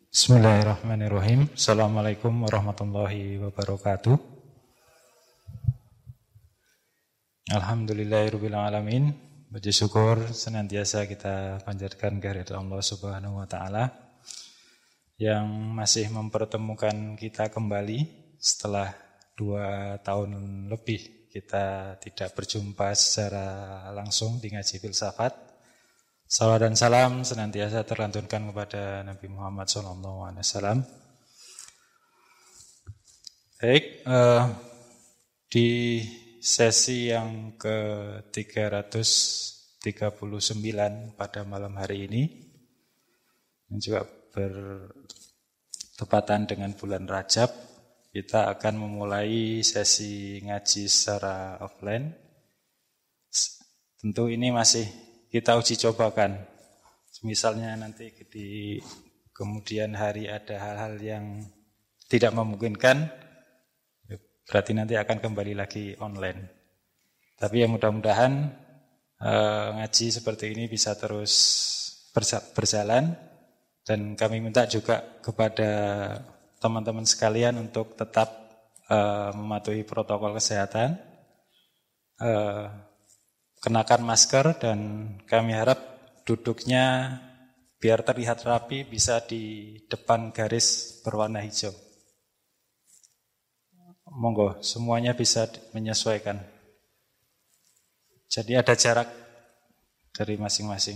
Bismillahirrahmanirrahim. Assalamualaikum warahmatullahi wabarakatuh. Alhamdulillahirabbil alamin. Puji syukur senantiasa kita panjatkan kehadirat Allah Subhanahu wa taala yang masih mempertemukan kita kembali setelah 2 tahun lebih kita tidak berjumpa secara langsung di ngaji filsafat. Salawat dan salam senantiasa terlantunkan kepada Nabi Muhammad SAW. Baik, di sesi yang ke-339 pada malam hari ini, yang juga bertepatan dengan bulan Rajab, kita akan memulai sesi ngaji secara offline. Tentu ini masih kita uji cobakan. Misalnya nanti di kemudian hari ada hal-hal yang tidak memungkinkan, berarti nanti akan kembali lagi online. Tapi ya mudah-mudahan ngaji seperti ini bisa terus berjalan. Dan kami minta juga kepada teman-teman sekalian untuk tetap mematuhi protokol kesehatan, kenakan masker, dan kami harap duduknya biar terlihat rapi bisa di depan garis berwarna hijau. Monggo, semuanya bisa menyesuaikan. Jadi ada jarak dari masing-masing.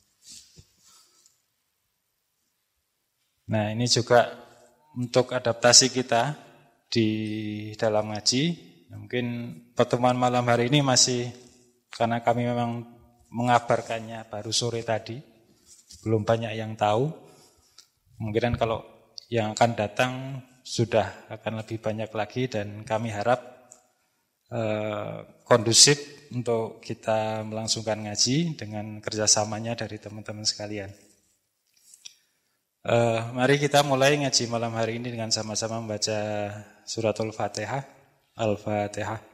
Nah, ini juga untuk adaptasi kita di dalam ngaji. Mungkin pertemuan malam hari ini masih, karena kami memang mengabarkannya baru sore tadi, belum banyak yang tahu. Mungkin kalau yang akan datang sudah akan lebih banyak lagi, dan kami harap kondusif untuk kita melangsungkan ngaji dengan kerjasamanya dari teman-teman sekalian. Mari kita mulai ngaji malam hari ini dengan sama-sama membaca suratul Fatihah. Al-Fatihah.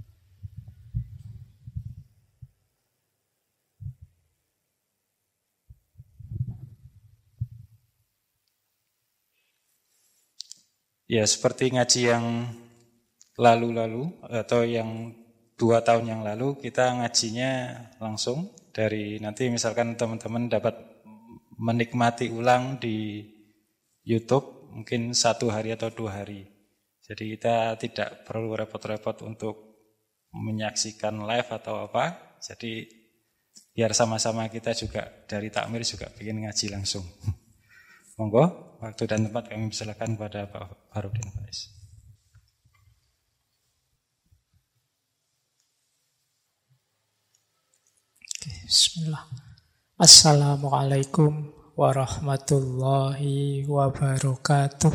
Ya, seperti ngaji yang lalu-lalu atau yang 2 tahun yang lalu, kita ngajinya langsung dari, nanti misalkan teman-teman dapat menikmati ulang di YouTube mungkin 1 hari atau 2 hari. Jadi kita tidak perlu repot-repot untuk menyaksikan live atau apa. Jadi biar sama-sama kita juga dari takmir juga bikin ngaji langsung. Monggo, waktu dan tempat kami persilakan kepada Pak Farudin Faiz. Bismillah. Assalamualaikum warahmatullahi wabarakatuh.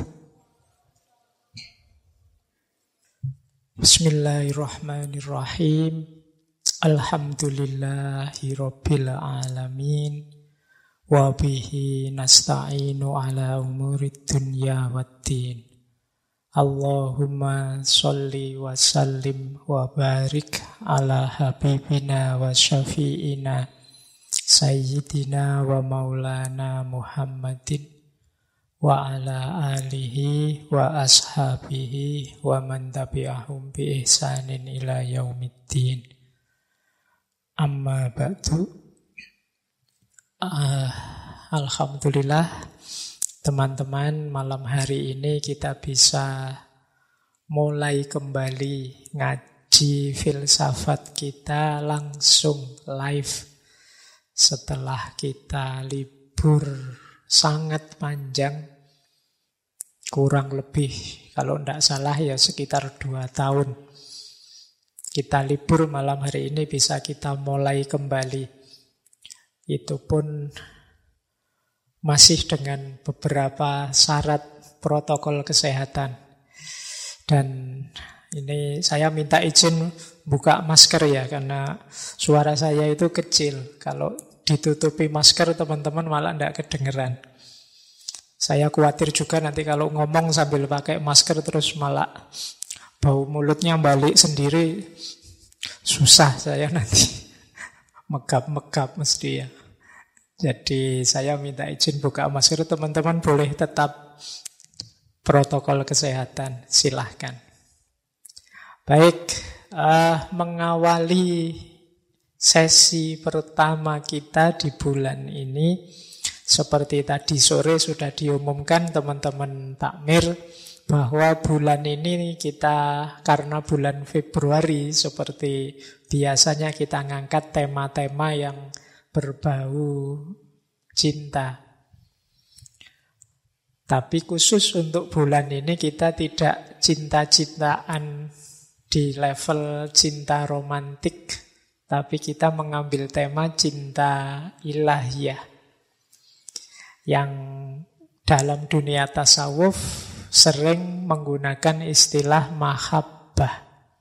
Bismillahirrahmanirrahim. Alhamdulillahi rabbil alamin. Wa bihi nasta'inu ala umurid dunya waddin. Allahumma sholli wa sallim wa barik ala habibina wa syafi'ina sayyidina wa maulana Muhammadin wa ala alihi wa ashabihi wa man tabi'ahum bi ihsanin ila yaumiddin. Amma ba'du. Alhamdulillah, teman-teman, malam hari ini kita bisa mulai kembali ngaji filsafat kita langsung live setelah kita libur sangat panjang, kurang lebih kalau tidak salah ya sekitar 2 tahun. Kita libur, malam hari ini bisa kita mulai kembali. Itu pun masih dengan beberapa syarat protokol kesehatan. Dan ini saya minta izin buka masker ya, karena suara saya itu kecil. Kalau ditutupi masker teman-teman malah tidak kedengeran. Saya khawatir juga nanti kalau ngomong sambil pakai masker terus malah bau mulutnya balik sendiri. Susah saya nanti. Megap-megap mesti ya. Jadi saya minta izin buka masker, teman-teman boleh tetap protokol kesehatan, silahkan. Baik, mengawali sesi pertama kita di bulan ini, seperti tadi sore sudah diumumkan teman-teman takmir, bahwa bulan ini kita, karena bulan Februari, seperti biasanya kita ngangkat tema-tema yang berbau cinta. Tapi khusus untuk bulan ini kita tidak cinta-cintaan di level cinta romantik, tapi kita mengambil tema cinta ilahiyah, yang dalam dunia tasawuf sering menggunakan istilah mahabbah.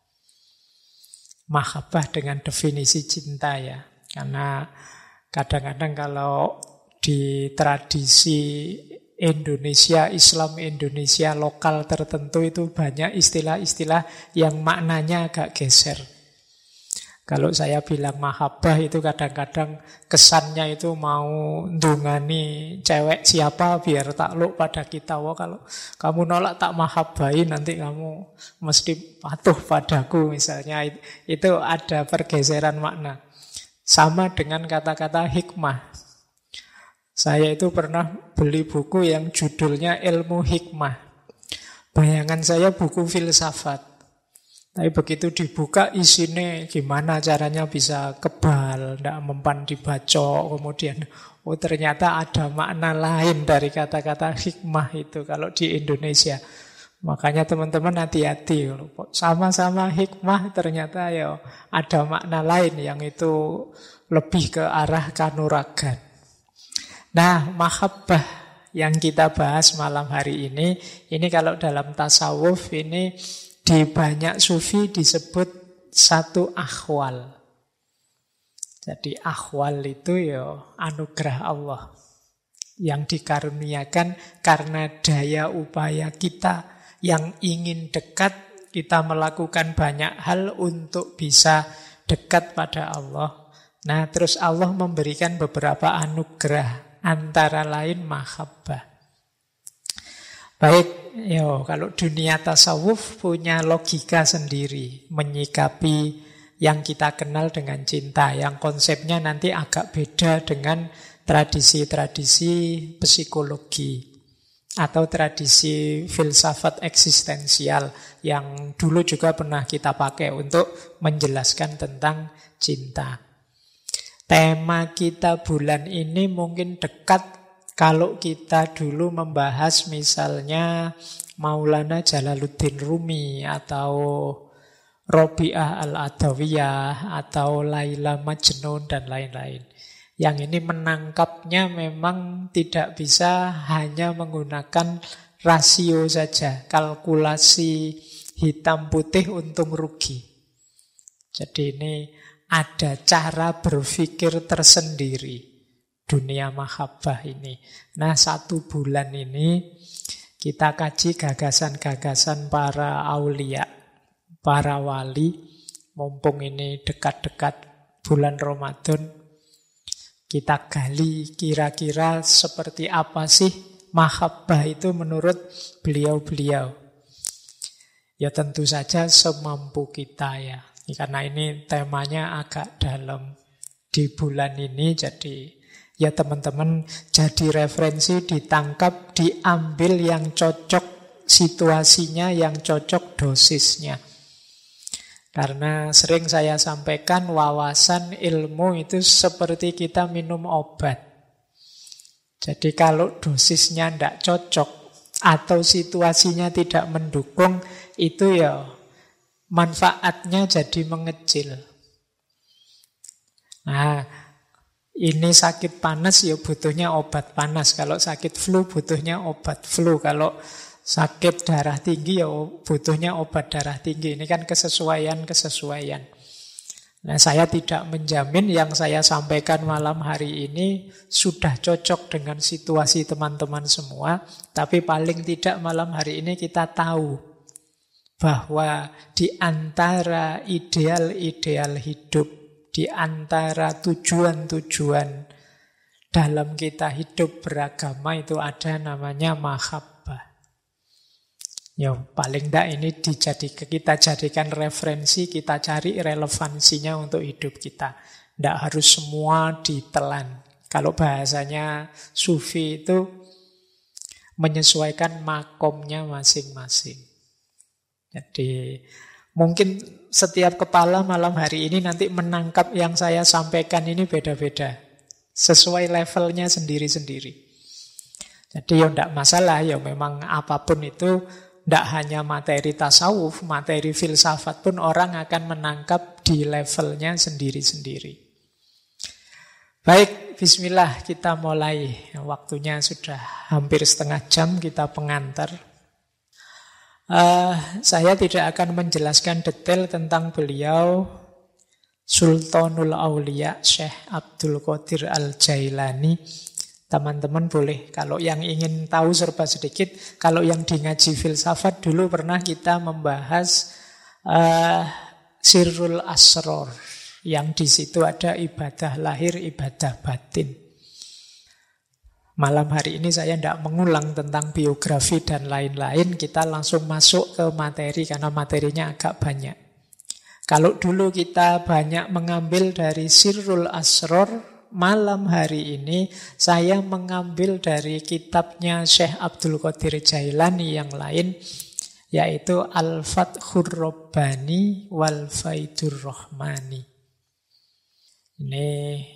Mahabbah dengan definisi cinta ya. Karena kadang-kadang kalau di tradisi Indonesia, Islam Indonesia lokal tertentu itu banyak istilah-istilah yang maknanya agak geser. Kalau saya bilang mahabbah itu kadang-kadang kesannya itu mau ndungani cewek siapa biar takluk pada kita. Wah, kalau kamu nolak tak mahabbahi nanti kamu mesti patuh padaku misalnya. Itu ada pergeseran makna. Sama dengan kata-kata hikmah. Saya itu pernah beli buku yang judulnya Ilmu Hikmah. Bayangan saya buku filsafat. Tapi begitu dibuka isinya gimana caranya bisa kebal, tidak mempan dibacok, kemudian oh ternyata ada makna lain dari kata-kata hikmah itu kalau di Indonesia. Makanya teman-teman hati-hati, sama-sama hikmah ternyata ya ada makna lain yang itu lebih ke arah kanuragan. Nah, mahabbah yang kita bahas malam hari ini kalau dalam tasawuf ini di banyak sufi disebut satu akhwal. Jadi akhwal itu ya anugerah Allah yang dikaruniakan karena daya upaya kita yang ingin dekat, kita melakukan banyak hal untuk bisa dekat pada Allah. Nah, terus Allah memberikan beberapa anugerah, antara lain mahabbah. Baik, kalau dunia tasawuf punya logika sendiri menyikapi yang kita kenal dengan cinta, yang konsepnya nanti agak beda dengan tradisi-tradisi psikologi atau tradisi filsafat eksistensial yang dulu juga pernah kita pakai untuk menjelaskan tentang cinta. Tema kita bulan ini mungkin dekat kalau kita dulu membahas misalnya Maulana Jalaluddin Rumi atau Robi'ah Al-Adawiyah atau Laila Majnun dan lain-lain. Yang ini menangkapnya memang tidak bisa hanya menggunakan rasio saja, kalkulasi hitam putih untung rugi. Jadi ini ada cara berpikir tersendiri dunia mahabbah ini. Nah, 1 bulan ini kita kaji gagasan-gagasan para aulia, para wali. Mumpung ini dekat-dekat bulan Ramadan, kita gali kira-kira seperti apa sih mahabbah itu menurut beliau-beliau. Ya tentu saja semampu kita ya. Karena ini temanya agak dalam di bulan ini, jadi ya teman-teman jadi referensi, ditangkap, diambil yang cocok situasinya, yang cocok dosisnya. Karena sering saya sampaikan wawasan ilmu itu seperti kita minum obat. Jadi kalau dosisnya tidak cocok atau situasinya tidak mendukung, itu ya manfaatnya jadi mengecil. Nah, ini sakit panas ya butuhnya obat panas. Kalau sakit flu butuhnya obat flu. Kalau sakit darah tinggi ya butuhnya obat darah tinggi. Ini kan kesesuaian. Nah, saya tidak menjamin yang saya sampaikan malam hari ini sudah cocok dengan situasi teman-teman semua. Tapi paling tidak malam hari ini kita tahu bahwa di antara ideal-ideal hidup, di antara tujuan-tujuan dalam kita hidup beragama itu ada namanya mahabbah. Ya paling tidak ini kita jadikan referensi, kita cari relevansinya untuk hidup kita. Tidak harus semua ditelan. Kalau bahasanya sufi itu menyesuaikan makomnya masing-masing. Jadi mungkin setiap kepala malam hari ini nanti menangkap yang saya sampaikan ini beda-beda. Sesuai levelnya sendiri-sendiri. Jadi ya tidak masalah, ya memang apapun itu, tidak hanya materi tasawuf, materi filsafat pun orang akan menangkap di levelnya sendiri-sendiri. Baik, bismillah kita mulai. Waktunya sudah hampir setengah jam, kita pengantar. Saya tidak akan menjelaskan detail tentang beliau, Sultanul Aulia Syekh Abdul Qadir Al-Jailani. Teman-teman boleh, kalau yang ingin tahu serba sedikit, kalau yang di ngaji filsafat dulu pernah kita membahas Sirrul Asror, yang di situ ada ibadah lahir, ibadah batin. Malam hari ini saya tidak mengulang tentang biografi dan lain-lain, kita langsung masuk ke materi karena materinya agak banyak. Kalau dulu kita banyak mengambil dari Sirrul Asror, malam hari ini saya mengambil dari kitabnya Syekh Abdul Qadir Jailani yang lain, yaitu Al-Fathur Rabbani wal Faidur Rahmani. Ini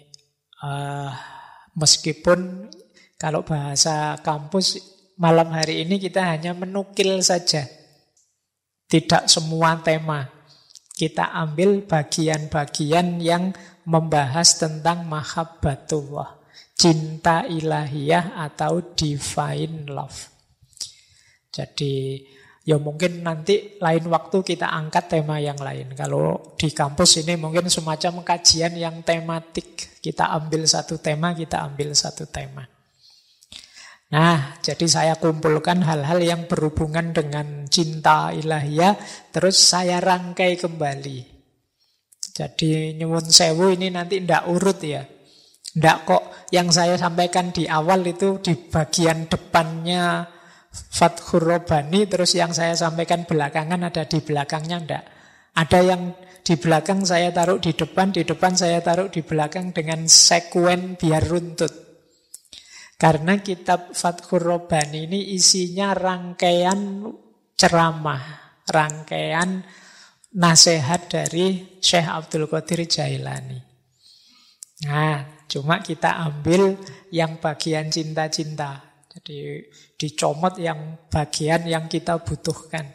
meskipun kalau bahasa kampus malam hari ini kita hanya menukil saja, tidak semua tema. Kita ambil bagian-bagian yang membahas tentang mahabbatullah, cinta ilahiyah atau divine love. Jadi ya mungkin nanti lain waktu kita angkat tema yang lain. Kalau di kampus ini mungkin semacam kajian yang tematik. Kita ambil satu tema, kita ambil satu tema. Nah, jadi saya kumpulkan hal-hal yang berhubungan dengan cinta ilahiyah, terus saya rangkai kembali. Jadi nyuwun sewu ini nanti ndak urut ya. Ndak kok yang saya sampaikan di awal itu di bagian depannya Fathur Rabbani, terus yang saya sampaikan belakangan ada di belakangnya, ndak. Ada yang di belakang saya taruh di depan saya taruh di belakang dengan sekuen biar runtut. Karena kitab Fathur Rabbani ini isinya rangkaian ceramah, rangkaian nasihat dari Syekh Abdul Qadir Jailani. Nah, cuma kita ambil yang bagian cinta-cinta. Jadi dicomot yang bagian yang kita butuhkan.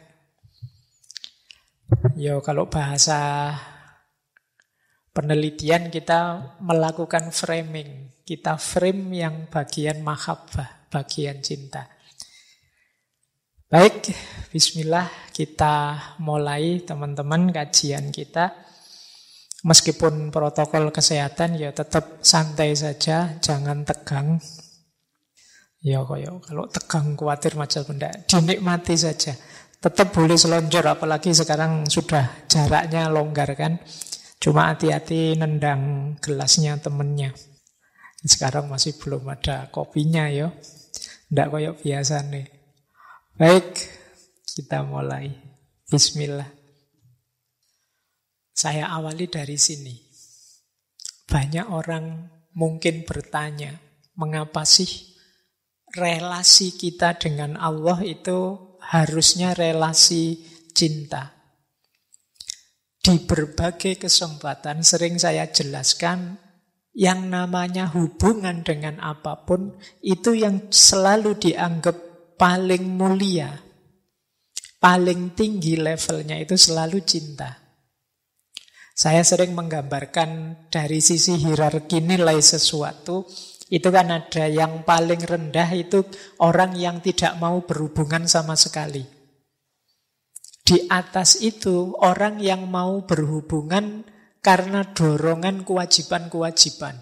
Yo, kalau bahasa penelitian kita melakukan framing. Kita frame yang bagian mahabbah, bagian cinta. Baik, bismillah kita mulai teman-teman kajian kita. Meskipun protokol kesehatan ya tetap santai saja, jangan tegang. Ya kalau tegang khawatir macam benda, dinikmati saja. Tetap boleh selonjor, apalagi sekarang sudah jaraknya longgar kan. Cuma hati-hati nendang gelasnya temennya. Sekarang masih belum ada kopinya ya. Ndak kayak biasa nih. Baik, kita mulai. Bismillah. Saya awali dari sini. Banyak orang mungkin bertanya, mengapa sih relasi kita dengan Allah itu harusnya relasi cinta? Di berbagai kesempatan sering saya jelaskan, yang namanya hubungan dengan apapun itu yang selalu dianggap paling mulia, paling tinggi levelnya itu selalu cinta. Saya sering menggambarkan dari sisi hierarki nilai sesuatu, itu kan ada yang paling rendah itu orang yang tidak mau berhubungan sama sekali. Di atas itu orang yang mau berhubungan karena dorongan kewajiban-kewajiban.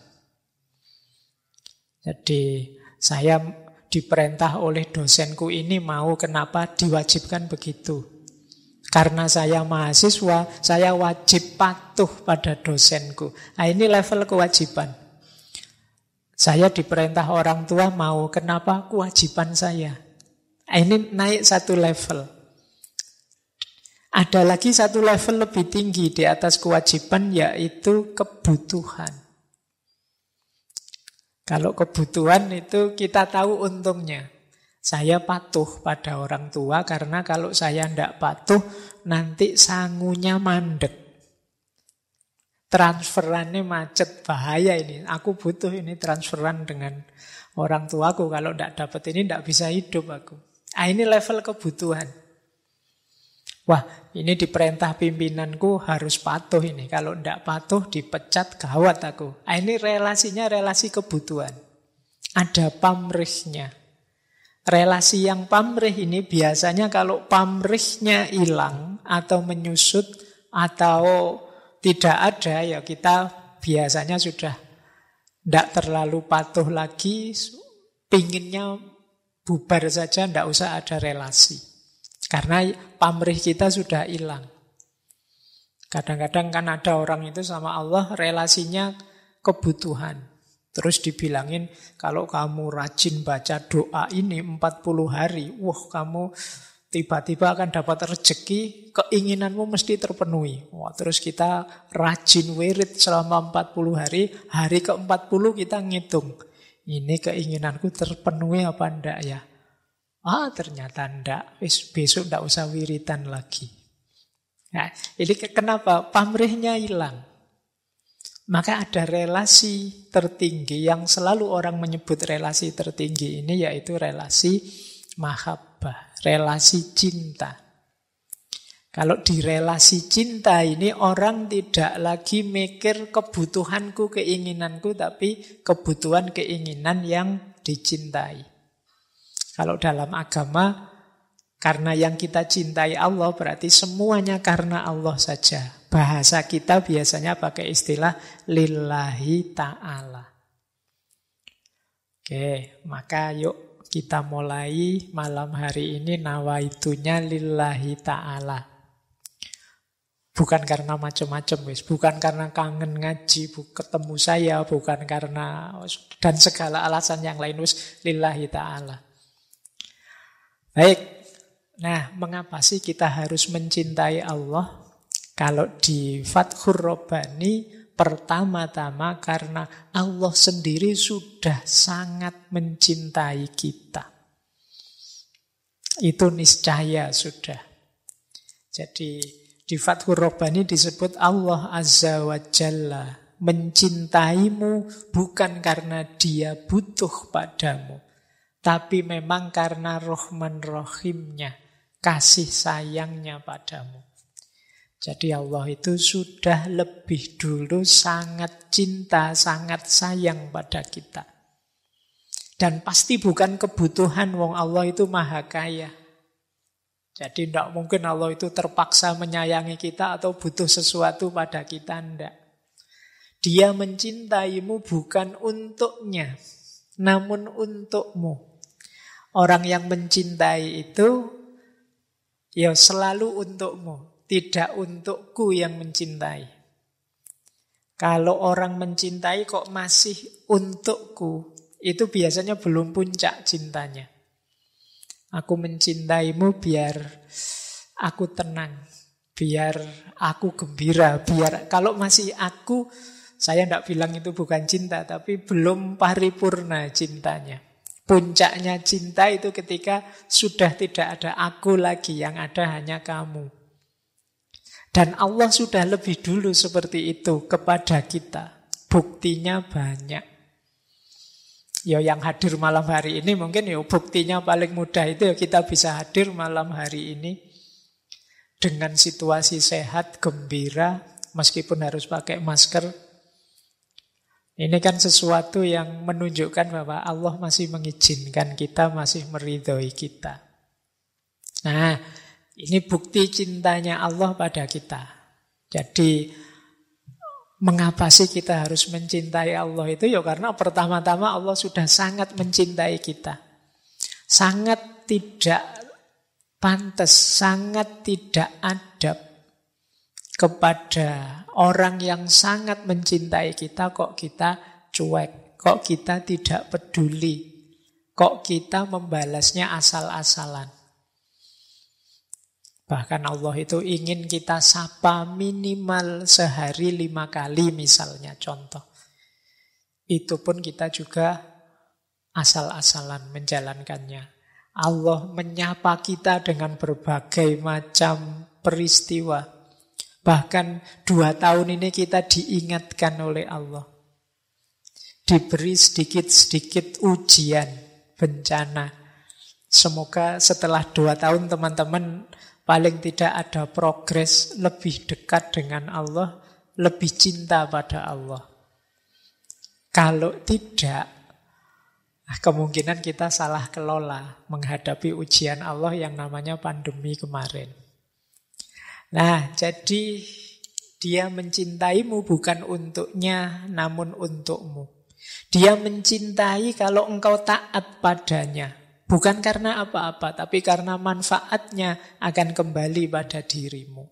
Jadi saya diperintah oleh dosenku ini mau, kenapa diwajibkan begitu? Karena saya mahasiswa, saya wajib patuh pada dosenku. Nah, ini level kewajiban. Saya diperintah orang tua mau, kenapa? Kewajiban saya. Ini naik satu level. Ada lagi satu level lebih tinggi di atas kewajiban, yaitu kebutuhan. Kalau kebutuhan itu kita tahu untungnya. Saya patuh pada orang tua karena kalau saya tidak patuh, nanti sangunya mandek. Transferannya macet, bahaya ini. Aku butuh ini transferan dengan orang tuaku. Kalau tidak dapat ini tidak bisa hidup aku. Ini level kebutuhan. Wah, ini diperintah pimpinanku harus patuh ini. Kalau tidak patuh dipecat, gawat aku. Ini relasinya relasi kebutuhan. Ada pamrihnya. Relasi yang pamrih ini biasanya kalau pamrihnya hilang atau menyusut atau tidak ada, ya kita biasanya sudah tidak terlalu patuh lagi, pinginnya bubar saja, tidak usah ada relasi. Karena pamrih kita sudah hilang. Kadang-kadang kan ada orang itu sama Allah relasinya kebutuhan. Terus dibilangin, kalau kamu rajin baca doa ini 40 hari, wah kamu tiba-tiba akan dapat rezeki, keinginanmu mesti terpenuhi. Wah, terus kita rajin wirid selama 40 hari, hari ke-40 kita ngitung. Ini keinginanku terpenuhi apa enggak ya? Ternyata enggak. Besok enggak usah wiridan lagi. Nah, ini kenapa? Pamrihnya hilang. Maka ada relasi tertinggi yang selalu orang menyebut relasi tertinggi ini, yaitu relasi mahabbah, relasi cinta. Kalau di relasi cinta ini orang tidak lagi mikir kebutuhanku, keinginanku, tapi kebutuhan, keinginan yang dicintai. Kalau dalam agama, karena yang kita cintai Allah, berarti semuanya karena Allah saja. Bahasa kita biasanya pakai istilah lillahi ta'ala. Oke, maka yuk kita mulai malam hari ini nawaitunya lillahi ta'ala. Bukan karena macam-macam, bukan karena kangen ngaji, ketemu saya, bukan karena dan segala alasan yang lain, lillahi ta'ala. Baik, nah mengapa sih kita harus mencintai Allah? Kalau di Fathur Rabbani, pertama-tama karena Allah sendiri sudah sangat mencintai kita. Itu niscaya sudah. Jadi di Fathur Rabbani disebut Allah Azza wa Jalla mencintaimu bukan karena dia butuh padamu, tapi memang karena Rahman Rahimnya, kasih sayangnya padamu. Jadi Allah itu sudah lebih dulu sangat cinta, sangat sayang pada kita. Dan pasti bukan kebutuhan, wong Allah itu maha kaya. Jadi tidak mungkin Allah itu terpaksa menyayangi kita atau butuh sesuatu pada kita, tidak. Dia mencintaimu bukan untuknya, namun untukmu. Orang yang mencintai itu ya selalu untukmu. Tidak untukku yang mencintai. Kalau orang mencintai kok masih untukku, itu biasanya belum puncak cintanya. Aku mencintaimu biar aku tenang, biar aku gembira, biar kalau masih aku, saya tidak bilang itu bukan cinta, tapi belum paripurna cintanya. Puncaknya cinta itu ketika sudah tidak ada aku lagi, yang ada hanya kamu. Dan Allah sudah lebih dulu seperti itu kepada kita. Buktinya banyak. Ya yang hadir malam hari ini mungkin ya buktinya paling mudah itu ya kita bisa hadir malam hari ini dengan situasi sehat, gembira, meskipun harus pakai masker. Ini kan sesuatu yang menunjukkan bahwa Allah masih mengizinkan kita, masih meridhoi kita. Nah, ini bukti cintanya Allah pada kita. Jadi, mengapa sih kita harus mencintai Allah itu? Ya karena pertama-tama Allah sudah sangat mencintai kita. Sangat tidak pantas, sangat tidak adab kepada orang yang sangat mencintai kita kok kita cuek, Kok kita tidak peduli? Kok kita membalasnya asal-asalan? Bahkan Allah itu ingin kita sapa minimal sehari 5 kali misalnya, contoh. Itu pun kita juga asal-asalan menjalankannya. Allah menyapa kita dengan berbagai macam peristiwa. Bahkan 2 tahun ini kita diingatkan oleh Allah. Diberi sedikit-sedikit ujian, bencana. Semoga setelah 2 tahun teman-teman paling tidak ada progres, lebih dekat dengan Allah, lebih cinta pada Allah. Kalau tidak, kemungkinan kita salah kelola menghadapi ujian Allah yang namanya pandemi kemarin. Nah, jadi dia mencintaimu bukan untuknya, namun untukmu. Dia mencintai kalau engkau taat padanya. Bukan karena apa-apa, tapi karena manfaatnya akan kembali pada dirimu.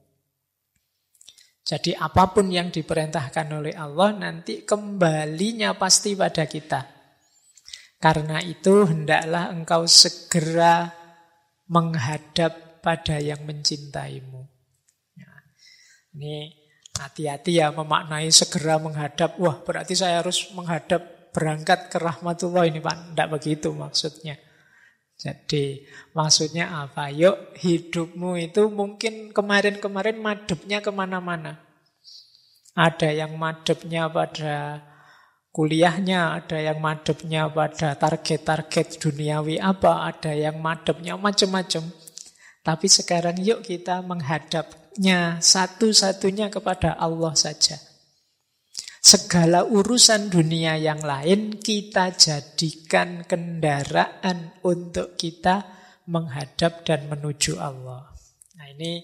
Jadi apapun yang diperintahkan oleh Allah nanti kembalinya pasti pada kita. Karena itu hendaklah engkau segera menghadap pada yang mencintaimu. Nah, ini hati-hati ya memaknai segera menghadap. Wah, berarti saya harus menghadap berangkat ke rahmatullah ini Pak. Tidak begitu maksudnya. Jadi maksudnya apa? Yuk hidupmu itu mungkin kemarin-kemarin madepnya kemana-mana. Ada yang madepnya pada kuliahnya, ada yang madepnya pada target-target duniawi apa, ada yang madepnya macam-macam. Tapi sekarang yuk kita menghadapnya satu-satunya kepada Allah saja. Segala urusan dunia yang lain kita jadikan kendaraan untuk kita menghadap dan menuju Allah. Nah ini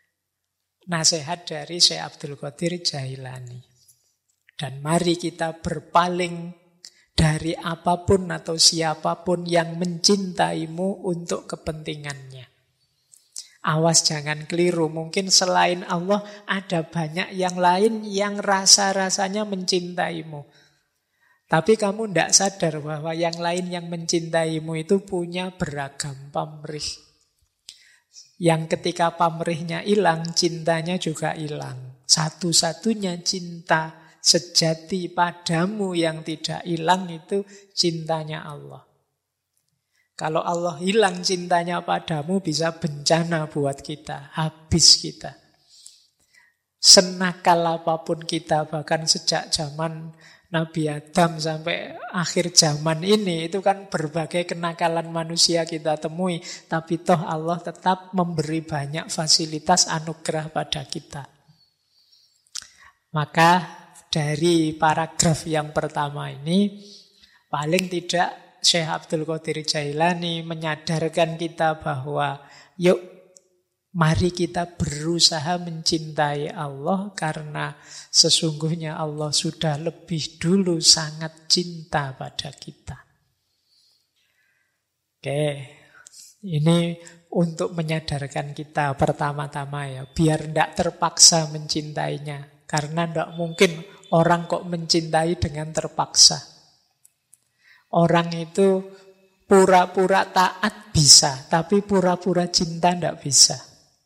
nasihat dari Syekh Abdul Qadir Jailani. Dan mari kita berpaling dari apapun atau siapapun yang mencintaimu untuk kepentingannya. Awas jangan keliru, mungkin selain Allah ada banyak yang lain yang rasa-rasanya mencintaimu. Tapi kamu tidak sadar bahwa yang lain yang mencintaimu itu punya beragam pamrih. Yang ketika pamrihnya hilang, cintanya juga hilang. Satu-satunya cinta sejati padamu yang tidak hilang itu cintanya Allah. Kalau Allah hilang cintanya padamu bisa bencana buat kita, habis kita. Senakal apapun kita, bahkan sejak zaman Nabi Adam sampai akhir zaman ini, itu kan berbagai kenakalan manusia kita temui. Tapi toh Allah tetap memberi banyak fasilitas anugerah pada kita. Maka dari paragraf yang pertama ini, paling tidak Syekh Abdul Qadir Jailani menyadarkan kita bahwa yuk mari kita berusaha mencintai Allah karena sesungguhnya Allah sudah lebih dulu sangat cinta pada kita. Oke, ini untuk menyadarkan kita pertama-tama ya, biar tidak terpaksa mencintainya. Karena tidak mungkin orang kok mencintai dengan terpaksa. Orang itu pura-pura taat bisa, tapi pura-pura cinta tidak bisa.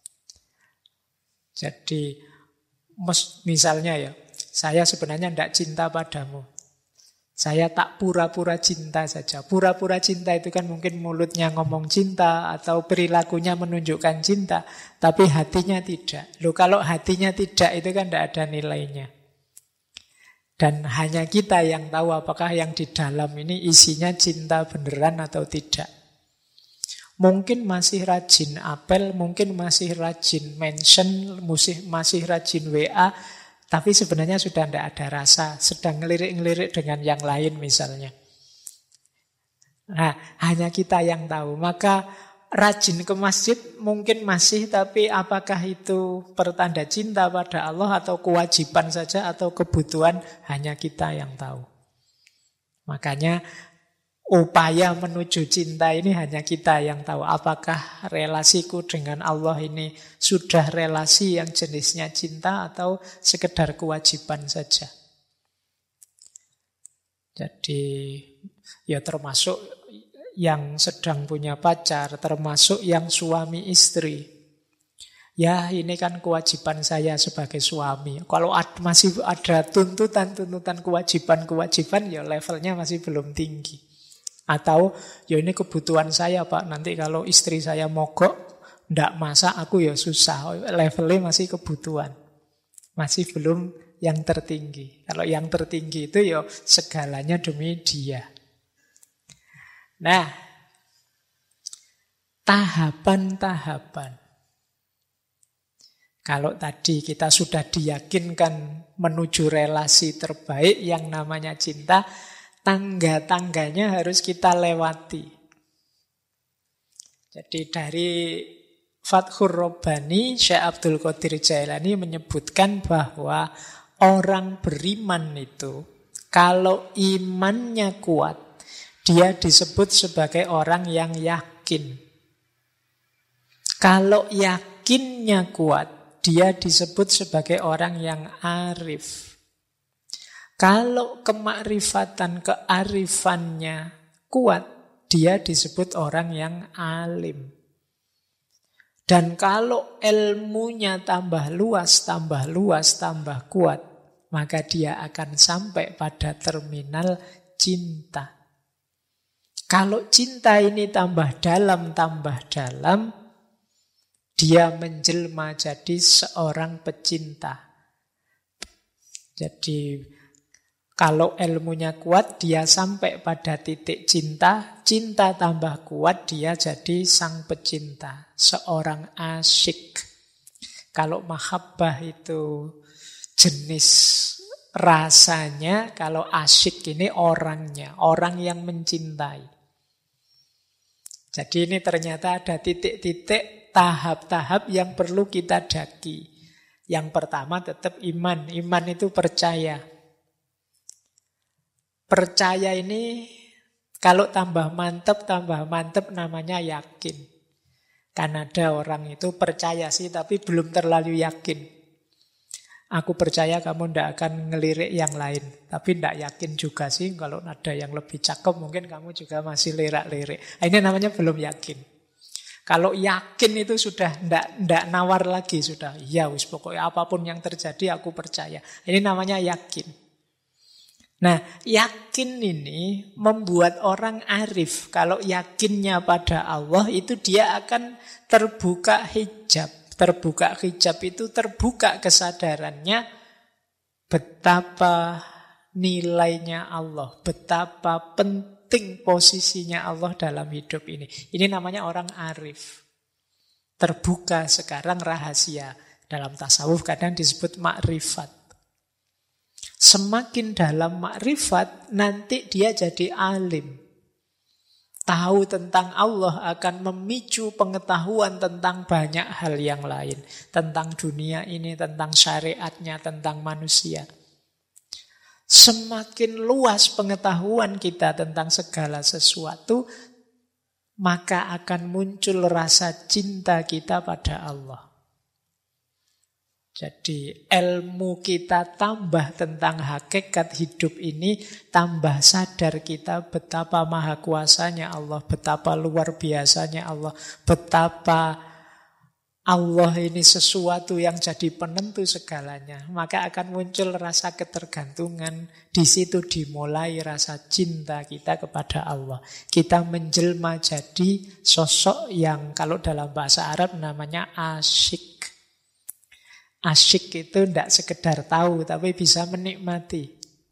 Jadi, misalnya ya, saya sebenarnya tidak cinta padamu. Saya tak pura-pura cinta saja. Pura-pura cinta itu kan mungkin mulutnya ngomong cinta atau perilakunya menunjukkan cinta, tapi hatinya tidak. Loh, kalau hatinya tidak itu kan tidak ada nilainya. Dan hanya kita yang tahu apakah yang di dalam ini isinya cinta beneran atau tidak. Mungkin masih rajin apel, mungkin masih rajin mention, masih rajin WA, tapi sebenarnya sudah tidak ada rasa, sedang ngelirik-ngelirik dengan yang lain misalnya. Nah, hanya kita yang tahu. Maka rajin ke masjid mungkin masih, tapi apakah itu pertanda cinta pada Allah atau kewajiban saja atau kebutuhan, hanya kita yang tahu. Makanya upaya menuju cinta ini hanya kita yang tahu. Apakah relasiku dengan Allah ini sudah relasi yang jenisnya cinta atau sekedar kewajiban saja. Jadi ya termasuk yang sedang punya pacar, termasuk yang suami istri. Ya ini kan kewajiban saya sebagai suami. Kalau masih ada tuntutan-tuntutan kewajiban-kewajiban, ya levelnya masih belum tinggi. Atau ya ini kebutuhan saya Pak, nanti kalau istri saya mogok, ndak masak aku ya susah. Levelnya masih kebutuhan. Masih belum yang tertinggi. Kalau yang tertinggi itu ya segalanya demi dia. Nah, tahapan-tahapan. Kalau tadi kita sudah diyakinkan menuju relasi terbaik yang namanya cinta, tangga-tangganya harus kita lewati. Jadi dari Fathur Rabbani, Syekh Abdul Qadir Jailani menyebutkan bahwa orang beriman itu, kalau imannya kuat, dia disebut sebagai orang yang yakin. Kalau yakinnya kuat, dia disebut sebagai orang yang arif. Kalau kemakrifatan, kearifannya kuat, dia disebut orang yang alim. Dan kalau ilmunya tambah luas, tambah kuat, maka dia akan sampai pada terminal cinta. Kalau cinta ini tambah dalam, dia menjelma jadi seorang pecinta. Jadi kalau ilmunya kuat, dia sampai pada titik cinta. Cinta tambah kuat, dia jadi sang pecinta. Seorang asyik. Kalau mahabbah itu jenis rasanya, kalau asyik ini orangnya. Orang yang mencintai. Jadi ini ternyata ada titik-titik, tahap-tahap yang perlu kita daki. Yang pertama tetap iman. Iman itu percaya. Percaya ini kalau tambah mantep namanya yakin. Kan ada orang itu percaya sih tapi belum terlalu yakin. Aku percaya kamu tidak akan ngelirik yang lain. Tapi tidak yakin juga sih. Kalau ada yang lebih cakep mungkin kamu juga masih lirak-lirik. Ini namanya belum yakin. Kalau yakin itu sudah tidak nawar lagi. Sudah ya wis pokoknya apapun yang terjadi aku percaya. Ini namanya yakin. Nah, yakin ini membuat orang arif. Kalau yakinnya pada Allah itu dia akan terbuka hijab. Terbuka hijab itu terbuka kesadarannya betapa nilainya Allah, betapa penting posisinya Allah dalam hidup ini. Ini namanya orang arif. Terbuka sekarang rahasia. Dalam tasawuf kadang disebut makrifat. Semakin dalam makrifat, nanti dia jadi alim. Tahu tentang Allah akan memicu pengetahuan tentang banyak hal yang lain. Tentang dunia ini, tentang syariatnya, tentang manusia. Semakin luas pengetahuan kita tentang segala sesuatu, maka akan muncul rasa cinta kita pada Allah. Jadi ilmu kita tambah tentang hakikat hidup ini, tambah sadar kita betapa maha kuasanya Allah, betapa luar biasanya Allah, betapa Allah ini sesuatu yang jadi penentu segalanya. Maka akan muncul rasa ketergantungan, di situ dimulai rasa cinta kita kepada Allah. Kita menjelma jadi sosok yang kalau dalam bahasa Arab namanya asyik. Asyik itu tidak sekedar tahu, tapi bisa menikmati.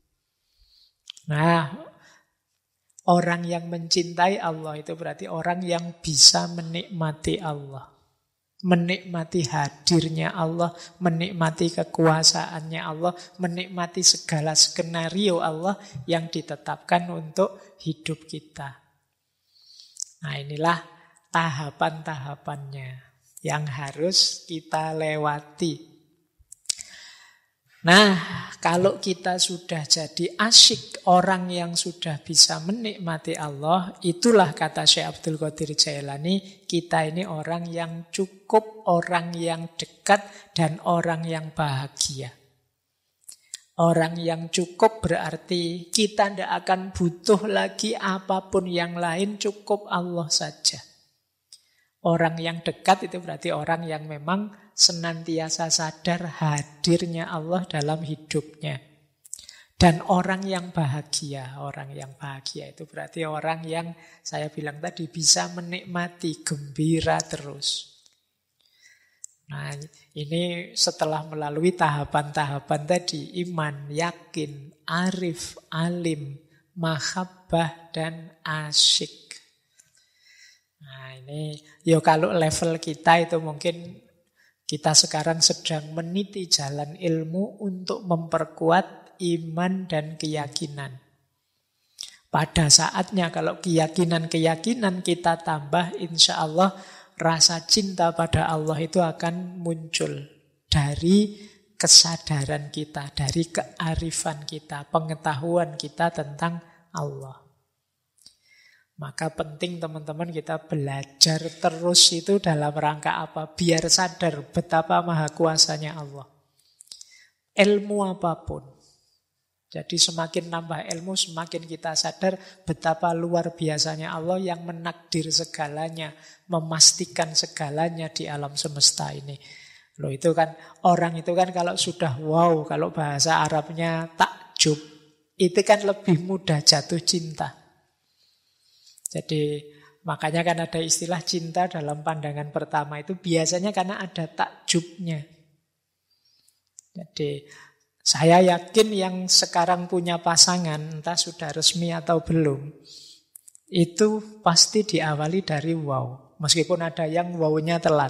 Nah, orang yang mencintai Allah itu berarti orang yang bisa menikmati Allah. Menikmati hadirnya Allah, menikmati kekuasaannya Allah, menikmati segala skenario Allah yang ditetapkan untuk hidup kita. Nah, inilah tahapan-tahapannya yang harus kita lewati. Nah, kalau kita sudah jadi asyik, orang yang sudah bisa menikmati Allah, itulah kata Syekh Abdul Qadir Jailani, kita ini orang yang cukup, orang yang dekat, dan orang yang bahagia. Orang yang cukup berarti kita tidak akan butuh lagi apapun yang lain, cukup Allah saja. Orang yang dekat itu berarti orang yang memang senantiasa sadar hadirnya Allah dalam hidupnya. Dan orang yang bahagia itu berarti orang yang saya bilang tadi bisa menikmati, gembira terus. Nah, ini setelah melalui tahapan-tahapan tadi, iman, yakin, arif, alim, mahabbah, dan asyik. Nah, ini kalau level kita itu mungkin kita sekarang sedang meniti jalan ilmu untuk memperkuat iman dan keyakinan. Pada saatnya kalau keyakinan kita tambah, insya Allah rasa cinta pada Allah itu akan muncul dari kesadaran kita, dari kearifan kita, pengetahuan kita tentang Allah. Maka penting teman-teman kita belajar terus itu dalam rangka apa? Biar sadar betapa maha kuasanya Allah. Ilmu apapun. Jadi semakin nambah ilmu, semakin kita sadar betapa luar biasanya Allah yang menakdir segalanya, memastikan segalanya di alam semesta ini. Loh itu kan, orang itu kan kalau sudah wow, kalau bahasa Arabnya takjub, itu kan lebih mudah jatuh cinta. Jadi makanya kan ada istilah cinta dalam pandangan pertama itu biasanya karena ada takjubnya. Jadi saya yakin yang sekarang punya pasangan, entah sudah resmi atau belum, itu pasti diawali dari wow. Meskipun ada yang wow-nya telat.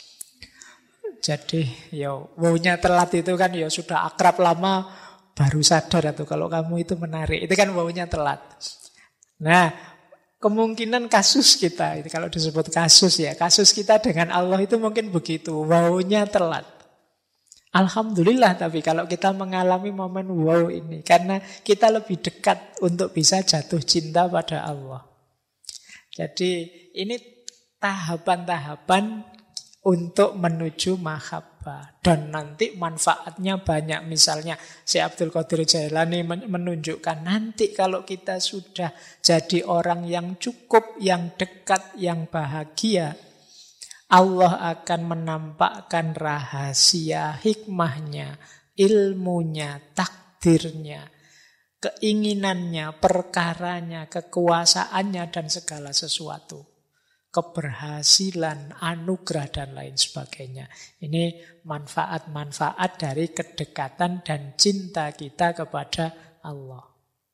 Jadi wow-nya telat itu kan sudah akrab lama, baru sadar atau kalau kamu itu menarik. Itu kan wow-nya telat. Nah, kemungkinan kasus kita, itu kalau disebut kasus kasus kita dengan Allah itu mungkin begitu, wow-nya telat. Alhamdulillah, tapi kalau kita mengalami momen wow ini, karena kita lebih dekat untuk bisa jatuh cinta pada Allah. Jadi ini tahapan-tahapan untuk menuju mahabbah. Dan nanti manfaatnya banyak. Misalnya Syekh Abdul Qadir Jailani menunjukkan nanti kalau kita sudah jadi orang yang cukup, yang dekat, yang bahagia, Allah akan menampakkan rahasia, hikmahnya, ilmunya, takdirnya, keinginannya, perkaranya, kekuasaannya, dan segala sesuatu. Keberhasilan, anugerah, dan lain sebagainya. Ini manfaat-manfaat dari kedekatan dan cinta kita kepada Allah.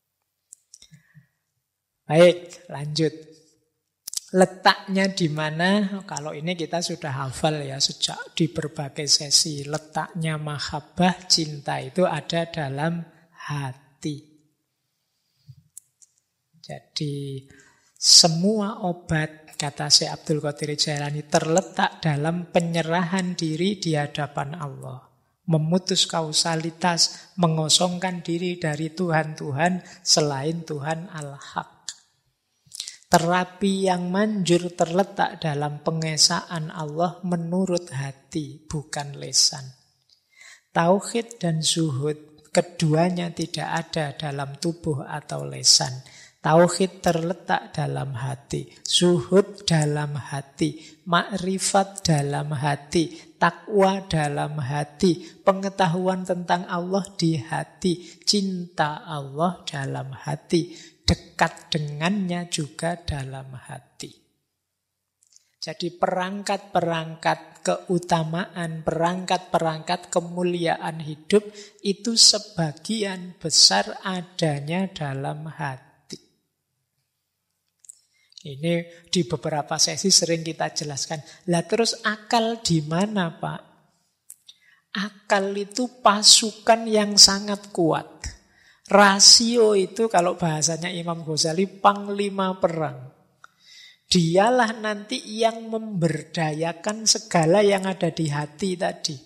Baik, lanjut. Letaknya di mana? Kalau ini kita sudah hafal sejak di berbagai sesi. Letaknya mahabbah, cinta itu ada dalam hati. Jadi semua obat, kata Syekh Abdul Qadir Jailani, terletak dalam penyerahan diri di hadapan Allah. Memutus kausalitas, mengosongkan diri dari Tuhan-Tuhan selain Tuhan Al-Haq. Terapi yang manjur terletak dalam pengesaan Allah menurut hati, bukan lisan. Tauhid dan zuhud, keduanya tidak ada dalam tubuh atau lisan. Tauhid terletak dalam hati, zuhud dalam hati, makrifat dalam hati, takwa dalam hati, pengetahuan tentang Allah di hati, cinta Allah dalam hati, dekat dengannya juga dalam hati. Jadi perangkat-perangkat keutamaan, perangkat-perangkat kemuliaan hidup itu sebagian besar adanya dalam hati. Ini di beberapa sesi sering kita jelaskan. Lah terus akal di mana, Pak? Akal itu pasukan yang sangat kuat. Rasio itu kalau bahasanya Imam Ghazali panglima perang. Dialah nanti yang memberdayakan segala yang ada di hati tadi.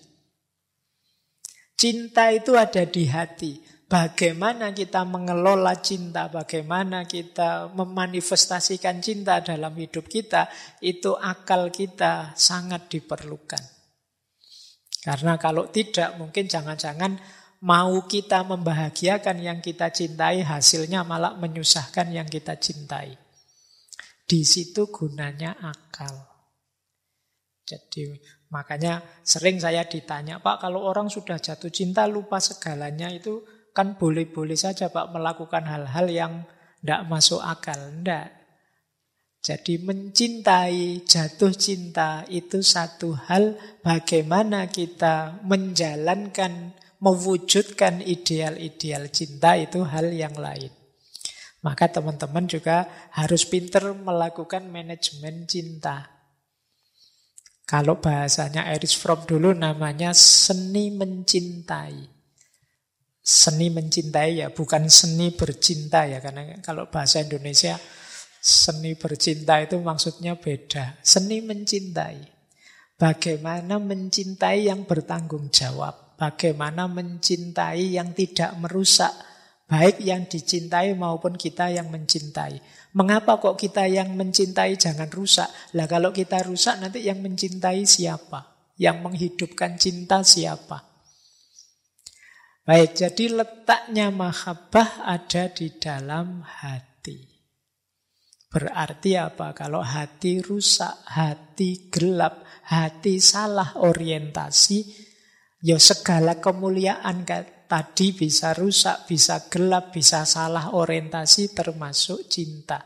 Cinta itu ada di hati. Bagaimana kita mengelola cinta, bagaimana kita memanifestasikan cinta dalam hidup kita, itu akal kita sangat diperlukan. Karena kalau tidak, mungkin jangan-jangan Mau kita membahagiakan yang kita cintai, hasilnya malah menyusahkan yang kita cintai. Di situ gunanya akal. Jadi makanya sering saya ditanya, Pak, kalau orang sudah jatuh cinta lupa segalanya itu kan boleh-boleh saja Pak melakukan hal-hal yang tidak masuk akal. Tidak. Jadi mencintai, jatuh cinta itu satu hal, bagaimana kita menjalankan, mewujudkan ideal-ideal cinta itu hal yang lain. Maka teman-teman juga harus pintar melakukan manajemen cinta. Kalau bahasanya Erich Fromm dulu namanya seni mencintai. Seni mencintai ya, bukan seni bercinta ya. Karena kalau bahasa Indonesia seni bercinta itu maksudnya beda. Seni mencintai. Bagaimana mencintai yang bertanggung jawab. Bagaimana mencintai yang tidak merusak. Baik yang dicintai maupun kita yang mencintai. Mengapa kok kita yang mencintai jangan rusak? Lah kalau kita rusak nanti yang mencintai siapa? Yang menghidupkan cinta siapa? Baik, jadi letaknya mahabbah ada di dalam hati. Berarti apa? Kalau hati rusak, hati gelap, hati salah orientasi, ya segala kemuliaan tadi bisa rusak, bisa gelap, bisa salah orientasi termasuk cinta.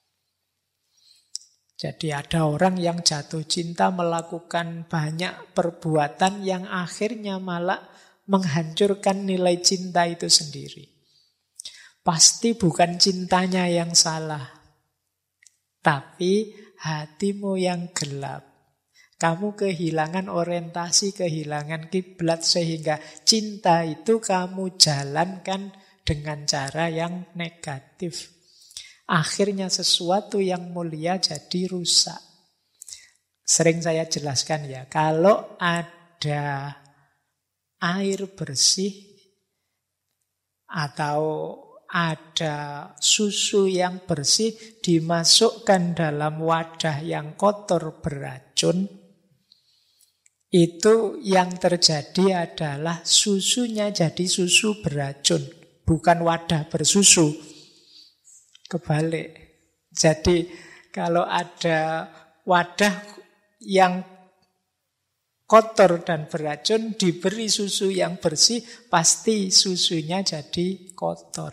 Jadi ada orang yang jatuh cinta melakukan banyak perbuatan yang akhirnya malah menghancurkan nilai cinta itu sendiri. Pasti bukan cintanya yang salah, tapi hatimu yang gelap. Kamu kehilangan orientasi, kehilangan kiblat sehingga cinta itu kamu jalankan dengan cara yang negatif. Akhirnya sesuatu yang mulia jadi rusak. Sering saya jelaskan ya, kalau ada air bersih atau ada susu yang bersih dimasukkan dalam wadah yang kotor beracun, itu yang terjadi adalah susunya jadi susu beracun, bukan wadah bersusu. Kebalik. Jadi kalau ada wadah yang kotor dan beracun diberi susu yang bersih, pasti susunya jadi kotor.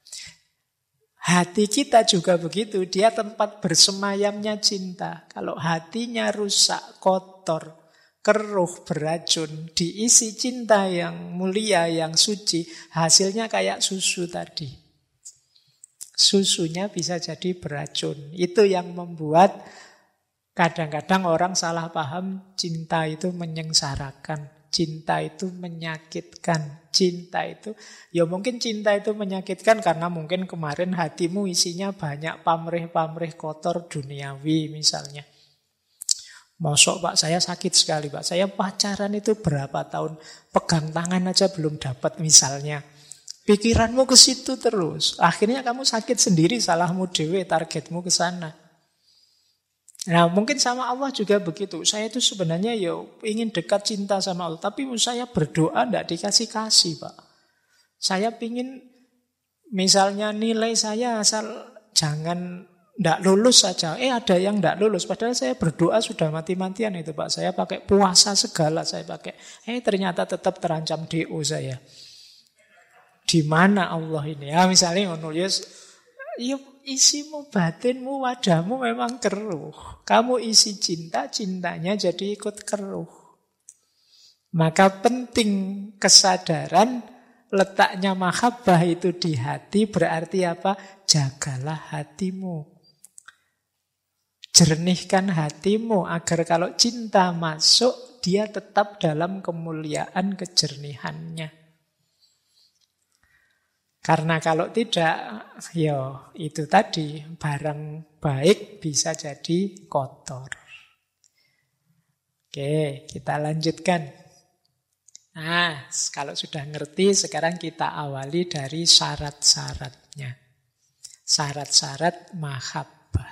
Hati kita juga begitu, dia tempat bersemayamnya cinta. Kalau hatinya rusak, kotor, keruh, beracun, diisi cinta yang mulia, yang suci, hasilnya kayak susu tadi. Susunya bisa jadi beracun. Itu yang membuat kadang-kadang orang salah paham cinta itu menyengsarakan. Cinta itu menyakitkan. Cinta itu, ya mungkin cinta itu menyakitkan karena mungkin kemarin hatimu isinya banyak pamrih-pamrih kotor duniawi misalnya. Mosok Pak, saya sakit sekali Pak. Saya pacaran itu berapa tahun, pegang tangan aja belum dapat misalnya. Pikiranmu ke situ terus. Akhirnya kamu sakit sendiri, salahmu dewe, targetmu ke sana. Nah, mungkin sama Allah juga begitu. Saya itu sebenarnya ingin dekat cinta sama Allah, tapi saya berdoa tidak dikasih-kasih, Pak. Saya pingin misalnya nilai saya asal jangan tidak lulus saja. Ada yang tidak lulus. Padahal saya berdoa sudah mati-matian itu, Pak. Saya pakai puasa segala, saya pakai. Ternyata tetap terancam DO saya. Di mana Allah ini? Ya misalnya nulis, isimu, batinmu, wadahmu memang keruh. Kamu isi cinta, cintanya jadi ikut keruh. Maka penting kesadaran letaknya mahabbah itu di hati. Berarti apa? Jagalah hatimu. Jernihkan hatimu agar kalau cinta masuk, dia tetap dalam kemuliaan kejernihannya. Karena kalau tidak, itu tadi, barang baik bisa jadi kotor. Oke, kita lanjutkan. Nah, kalau sudah ngerti, sekarang kita awali dari syarat-syaratnya. Syarat-syarat mahabbah.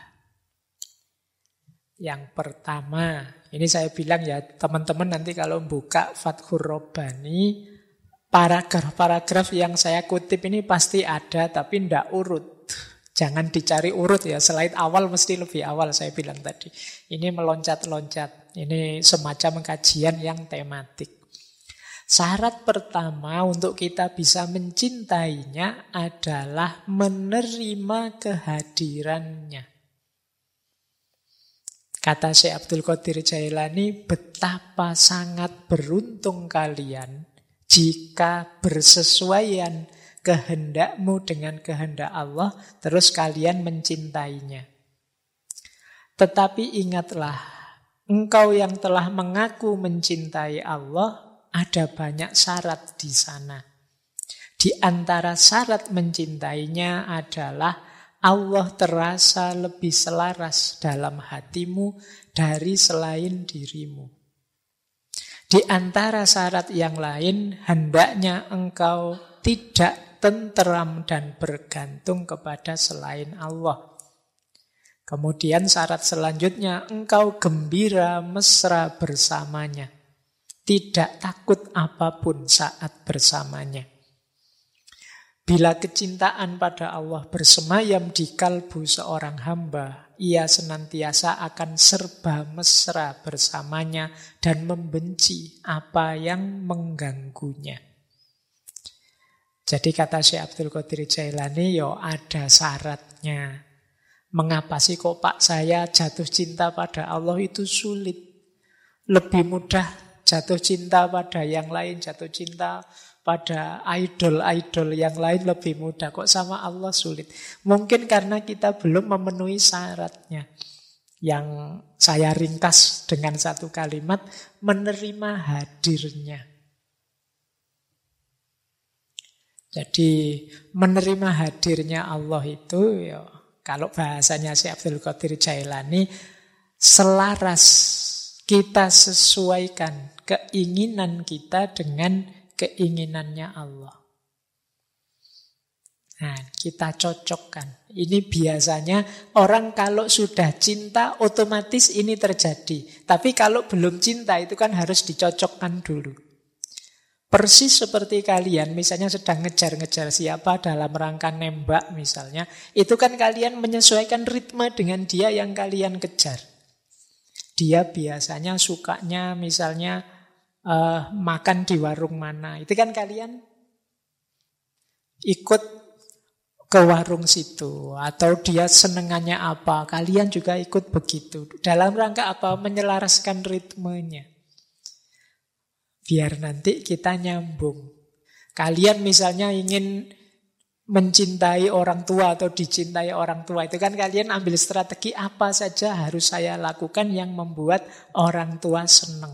Yang pertama, ini saya bilang ya, teman-teman nanti kalau buka Fathur Rabbani, paragraf-paragraf yang saya kutip ini pasti ada, tapi tidak urut. Jangan dicari urut ya, slide awal mesti lebih awal saya bilang tadi. Ini meloncat-loncat, ini semacam kajian yang tematik. Syarat pertama untuk kita bisa mencintainya adalah menerima kehadirannya. Kata Syekh Abdul Qadir Jailani, betapa sangat beruntung kalian jika bersesuaian kehendakmu dengan kehendak Allah, terus kalian mencintainya. Tetapi ingatlah, engkau yang telah mengaku mencintai Allah, ada banyak syarat di sana. Di antara syarat mencintainya adalah Allah terasa lebih selaras dalam hatimu dari selain dirimu. Di antara syarat yang lain, hendaknya engkau tidak tenteram dan bergantung kepada selain Allah. Kemudian syarat selanjutnya, engkau gembira mesra bersamanya. Tidak takut apapun saat bersamanya. Bila kecintaan pada Allah bersemayam di kalbu seorang hamba, ia senantiasa akan serba mesra bersamanya dan membenci apa yang mengganggunya. Jadi kata Syekh Abdul Qadir Jailani, ada syaratnya. Mengapa sih kok Pak saya jatuh cinta pada Allah itu sulit? Lebih mudah jatuh cinta pada yang lain, jatuh cinta pada idol-idol yang lain lebih mudah. Kok sama Allah sulit? Mungkin karena kita belum memenuhi syaratnya. Yang saya ringkas dengan satu kalimat, menerima hadirnya. Jadi menerima hadirnya Allah itu, kalau bahasanya Syekh Abdul Qadir Jailani, selaras, kita sesuaikan keinginan kita dengan keinginannya Allah. Nah, kita cocokkan. Ini biasanya orang kalau sudah cinta otomatis ini terjadi. Tapi kalau belum cinta itu kan harus dicocokkan dulu. Persis seperti kalian misalnya sedang ngejar-ngejar siapa dalam rangka nembak misalnya. Itu kan kalian menyesuaikan ritme dengan dia yang kalian kejar. Dia biasanya sukanya misalnya makan di warung mana. Itu kan kalian ikut ke warung situ. Atau dia senengannya apa, kalian juga ikut begitu. Dalam rangka apa? Menyelaraskan ritmenya. Biar nanti kita nyambung. Kalian misalnya ingin mencintai orang tua atau dicintai orang tua. Itu kan kalian ambil strategi apa saja harus saya lakukan yang membuat orang tua senang.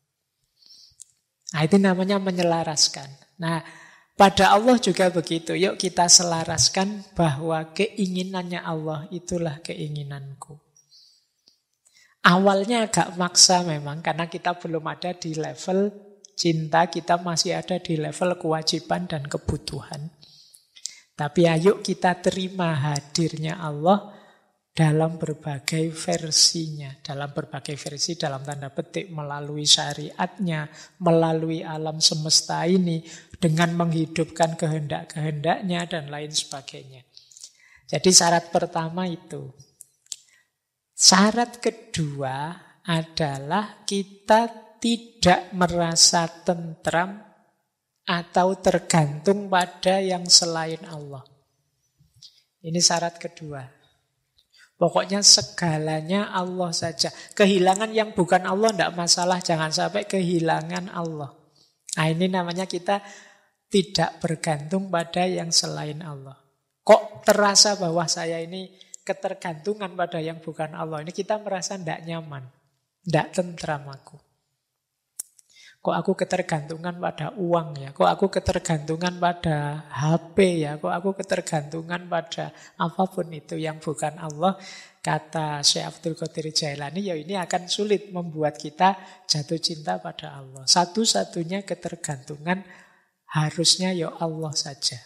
Nah, itu namanya menyelaraskan. Nah, pada Allah juga begitu. Yuk kita selaraskan bahwa keinginannya Allah itulah keinginanku. Awalnya agak maksa memang, karena kita belum ada di level cinta, kita masih ada di level kewajiban dan kebutuhan. Tapi ayo kita terima hadirnya Allah dalam berbagai versinya. Dalam berbagai versi dalam tanda petik, melalui syariatnya, melalui alam semesta ini, dengan menghidupkan kehendak-kehendaknya dan lain sebagainya. Jadi syarat pertama itu. Syarat kedua adalah kita tidak merasa tentram atau tergantung pada yang selain Allah. Ini syarat kedua. Pokoknya segalanya Allah saja. Kehilangan yang bukan Allah tidak masalah. Jangan sampai kehilangan Allah. Nah, ini namanya kita tidak bergantung pada yang selain Allah. Kok terasa bahwa saya ini ketergantungan pada yang bukan Allah? Ini kita merasa tidak nyaman. Tidak tentram aku. Kok aku ketergantungan pada uang ya? Kok aku ketergantungan pada HP ya? Kok aku ketergantungan pada apapun itu yang bukan Allah? Kata Syekh Abdul Qadir Jailani, ini akan sulit membuat kita jatuh cinta pada Allah. Satu-satunya ketergantungan harusnya Allah saja.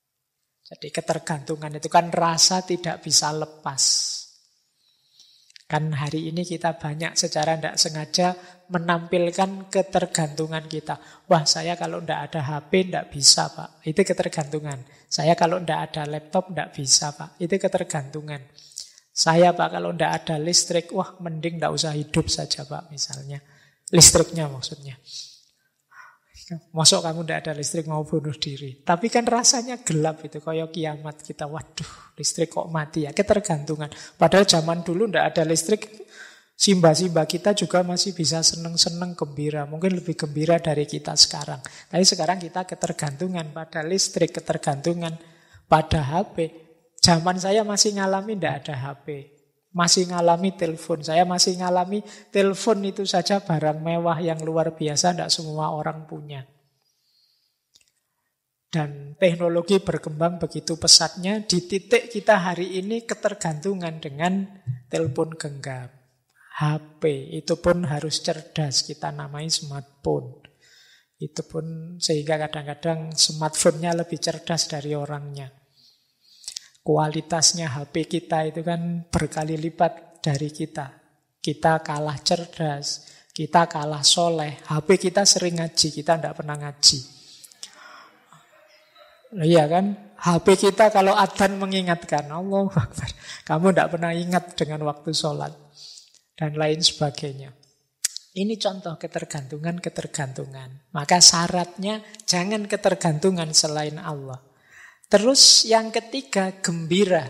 Jadi ketergantungan itu kan rasa tidak bisa lepas. Kan hari ini kita banyak secara tidak sengaja menampilkan ketergantungan kita. Wah, saya kalau tidak ada HP tidak bisa, Pak. Itu ketergantungan. Saya kalau tidak ada laptop tidak bisa, Pak. Itu ketergantungan. Saya, Pak, kalau tidak ada listrik, wah mending tidak usah hidup saja, Pak, misalnya. Listriknya maksudnya. Masuk kamu tidak ada listrik mau bunuh diri. Tapi kan rasanya gelap itu, kayak kiamat kita. Waduh, listrik kok mati ya, ketergantungan. Padahal zaman dulu tidak ada listrik, simba-simba kita juga masih bisa seneng-seneng gembira. Mungkin lebih gembira dari kita sekarang. Tapi sekarang kita ketergantungan pada listrik, ketergantungan pada HP. Zaman saya masih ngalami tidak ada HP. Masih ngalami telepon. Saya masih ngalami telepon itu saja barang mewah yang luar biasa, tidak semua orang punya. Dan teknologi berkembang begitu pesatnya, di titik kita hari ini ketergantungan dengan telepon genggam. HP, itu pun harus cerdas, kita namai smartphone. Itu pun sehingga kadang-kadang smartphone-nya lebih cerdas dari orangnya. Kualitasnya HP kita itu kan berkali lipat dari kita. Kita kalah cerdas, kita kalah soleh. HP kita sering ngaji, kita tidak pernah ngaji. Iya kan? HP kita kalau adzan mengingatkan, Allahu Akbar. Kamu tidak pernah ingat dengan waktu sholat. Dan lain sebagainya. Ini contoh ketergantungan-ketergantungan. Maka syaratnya jangan ketergantungan selain Allah. Terus yang ketiga, gembira.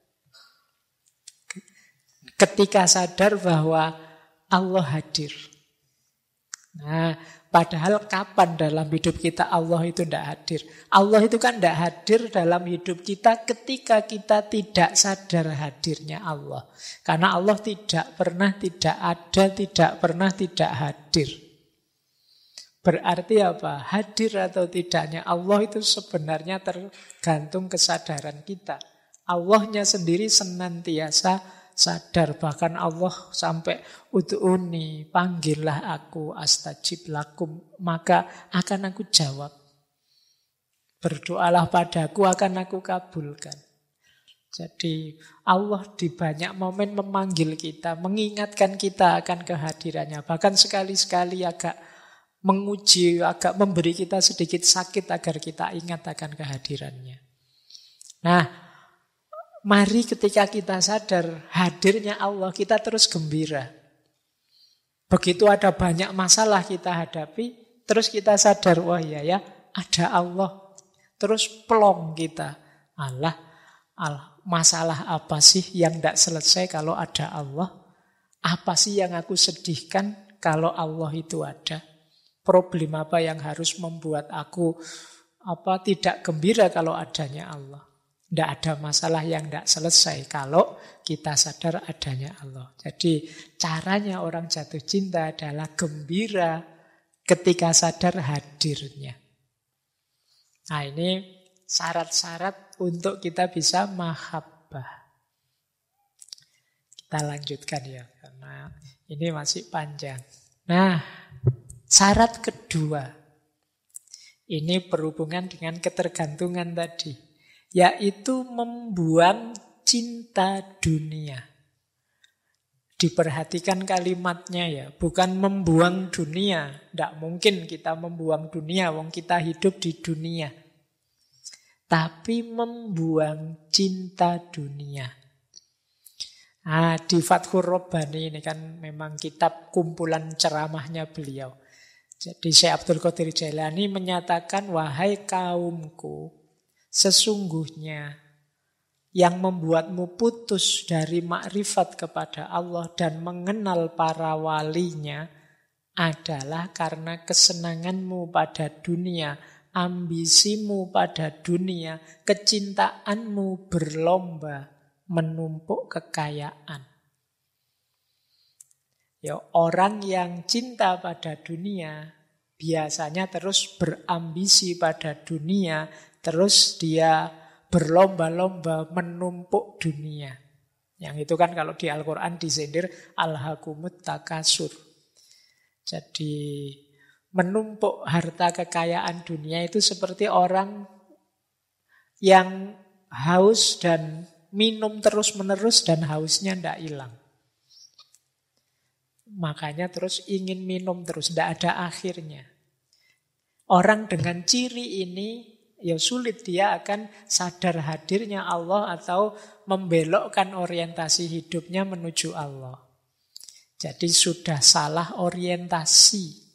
Ketika sadar bahwa Allah hadir. Nah, padahal kapan dalam hidup kita Allah itu tidak hadir? Allah itu kan tidak hadir dalam hidup kita ketika kita tidak sadar hadirnya Allah. Karena Allah tidak pernah tidak ada, tidak pernah tidak hadir. Berarti apa? Hadir atau tidaknya Allah itu sebenarnya tergantung kesadaran kita. Allahnya sendiri senantiasa sadar. Bahkan Allah sampai ud'uni, panggillah aku, astajib lakum, maka akan aku jawab. Berdoalah padaku, akan aku kabulkan. Jadi Allah di banyak momen memanggil kita, mengingatkan kita akan kehadirannya. Bahkan sekali-sekali agak menguji, agak memberi kita sedikit sakit agar kita ingat akan kehadirannya. Nah, mari ketika kita sadar hadirnya Allah, kita terus gembira. Begitu ada banyak masalah kita hadapi, terus kita sadar, wah ya, ada Allah. Terus plong kita. Allah, masalah apa sih yang tidak selesai kalau ada Allah? Apa sih yang aku sedihkan kalau Allah itu ada? Problem apa yang harus membuat aku tidak gembira kalau adanya Allah? Tidak ada masalah yang tidak selesai kalau kita sadar adanya Allah. Jadi caranya orang jatuh cinta adalah gembira ketika sadar hadirnya. Nah, ini syarat-syarat untuk kita bisa mahabbah. Kita lanjutkan ya, karena ini masih panjang. Nah, syarat kedua, ini berhubungan dengan ketergantungan tadi, yaitu membuang cinta dunia. Diperhatikan kalimatnya ya, bukan membuang dunia. Tidak mungkin kita membuang dunia, wong kita hidup di dunia. Tapi membuang cinta dunia. Nah, di Fathur Rabbani ini kan memang kitab kumpulan ceramahnya beliau. Jadi Syekh Abdul Qadir Jailani menyatakan, wahai kaumku, sesungguhnya yang membuatmu putus dari makrifat kepada Allah dan mengenal para walinya adalah karena kesenanganmu pada dunia, ambisimu pada dunia, kecintaanmu berlomba menumpuk kekayaan. Ya, orang yang cinta pada dunia biasanya terus berambisi pada dunia, terus dia berlomba-lomba menumpuk dunia. Yang itu kan kalau di Al-Quran disindir alhaqumut takasur. Jadi menumpuk harta kekayaan dunia itu seperti orang yang haus dan minum terus-menerus dan hausnya tidak hilang. Makanya terus ingin minum terus, tidak ada akhirnya. Orang dengan ciri ini, ya sulit dia akan sadar hadirnya Allah atau membelokkan orientasi hidupnya menuju Allah. Jadi sudah salah orientasi.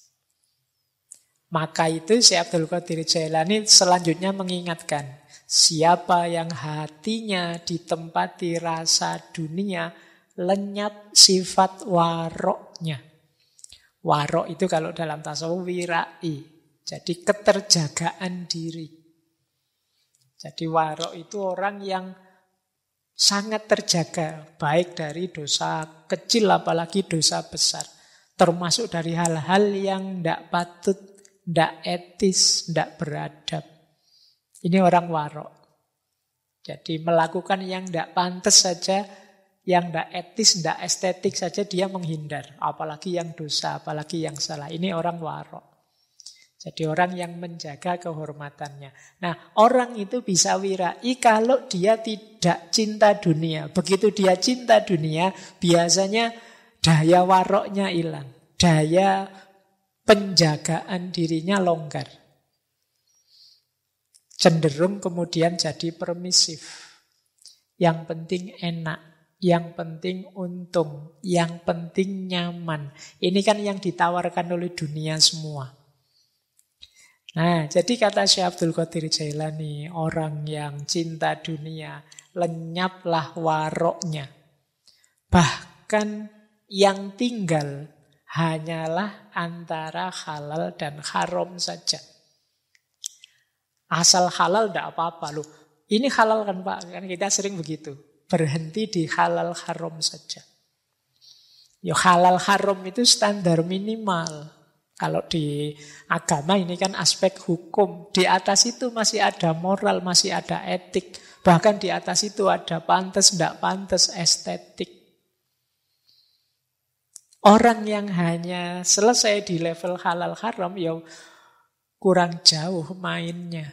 Maka itu Syekh Abdul Qadir Jailani selanjutnya mengingatkan, siapa yang hatinya ditempati rasa dunia, lenyap sifat waroknya. Warok itu kalau dalam tasawuf wirai, jadi keterjagaan diri. Jadi warok itu orang yang sangat terjaga, baik dari dosa kecil apalagi dosa besar. Termasuk dari hal-hal yang tidak patut, tidak etis, tidak beradab. Ini orang warok. Jadi melakukan yang tidak pantas saja, yang tidak etis, tidak estetik saja dia menghindar. Apalagi yang dosa, apalagi yang salah. Ini orang warok. Jadi orang yang menjaga kehormatannya. Nah, orang itu bisa wirai kalau dia tidak cinta dunia. Begitu dia cinta dunia, biasanya daya waroknya hilang. Daya penjagaan dirinya longgar. Cenderung kemudian jadi permisif. Yang penting enak. Yang penting untung. Yang penting nyaman. Ini kan yang ditawarkan oleh dunia semua. Nah, jadi kata Syekh Abdul Qadir Jailani, orang yang cinta dunia, lenyaplah waroknya. Bahkan yang tinggal hanyalah antara halal dan haram saja. Asal halal tidak apa-apa loh. Ini halal kan Pak, kan kita sering begitu. Berhenti di halal haram saja. Ya halal haram itu standar minimal. Kalau di agama ini kan aspek hukum. Di atas itu masih ada moral, masih ada etik. Bahkan di atas itu ada pantas, tidak pantas, estetik. Orang yang hanya selesai di level halal haram, ya kurang jauh mainnya.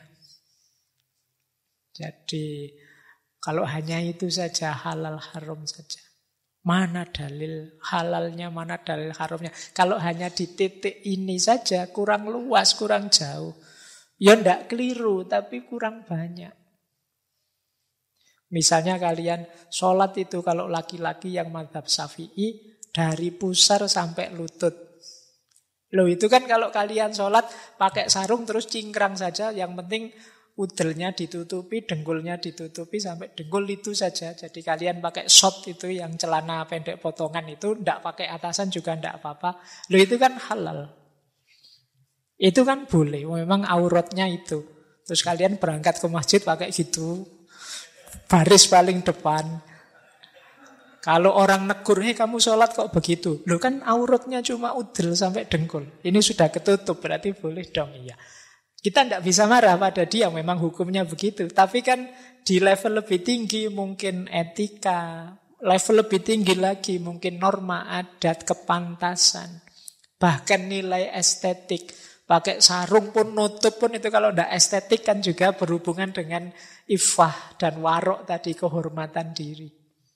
Jadi kalau hanya itu saja halal haram saja. Mana dalil halalnya, mana dalil haramnya. Kalau hanya di titik ini saja, kurang luas, kurang jauh. Ya ndak keliru, tapi kurang banyak. Misalnya kalian sholat itu kalau laki-laki yang mazhab Syafi'i, dari pusar sampai lutut. Loh itu kan kalau kalian sholat pakai sarung terus cingkrang saja, yang penting udelnya ditutupi, dengkulnya ditutupi sampai dengkul itu saja. Jadi kalian pakai short itu yang celana pendek potongan itu, tidak pakai atasan juga tidak apa-apa. Loh itu kan halal. Itu kan boleh, memang auratnya itu. Terus kalian berangkat ke masjid pakai gitu, baris paling depan. Kalau orang negur, kamu sholat kok begitu? Loh kan auratnya cuma udel sampai dengkul. Ini sudah ketutup, berarti boleh dong, iya. Kita tidak bisa marah pada dia, memang hukumnya begitu. Tapi kan di level lebih tinggi mungkin etika, level lebih tinggi lagi mungkin norma adat, kepantasan, bahkan nilai estetik. Pakai sarung pun, nutup pun itu kalau tidak estetik kan juga berhubungan dengan iffah dan warok tadi, kehormatan diri.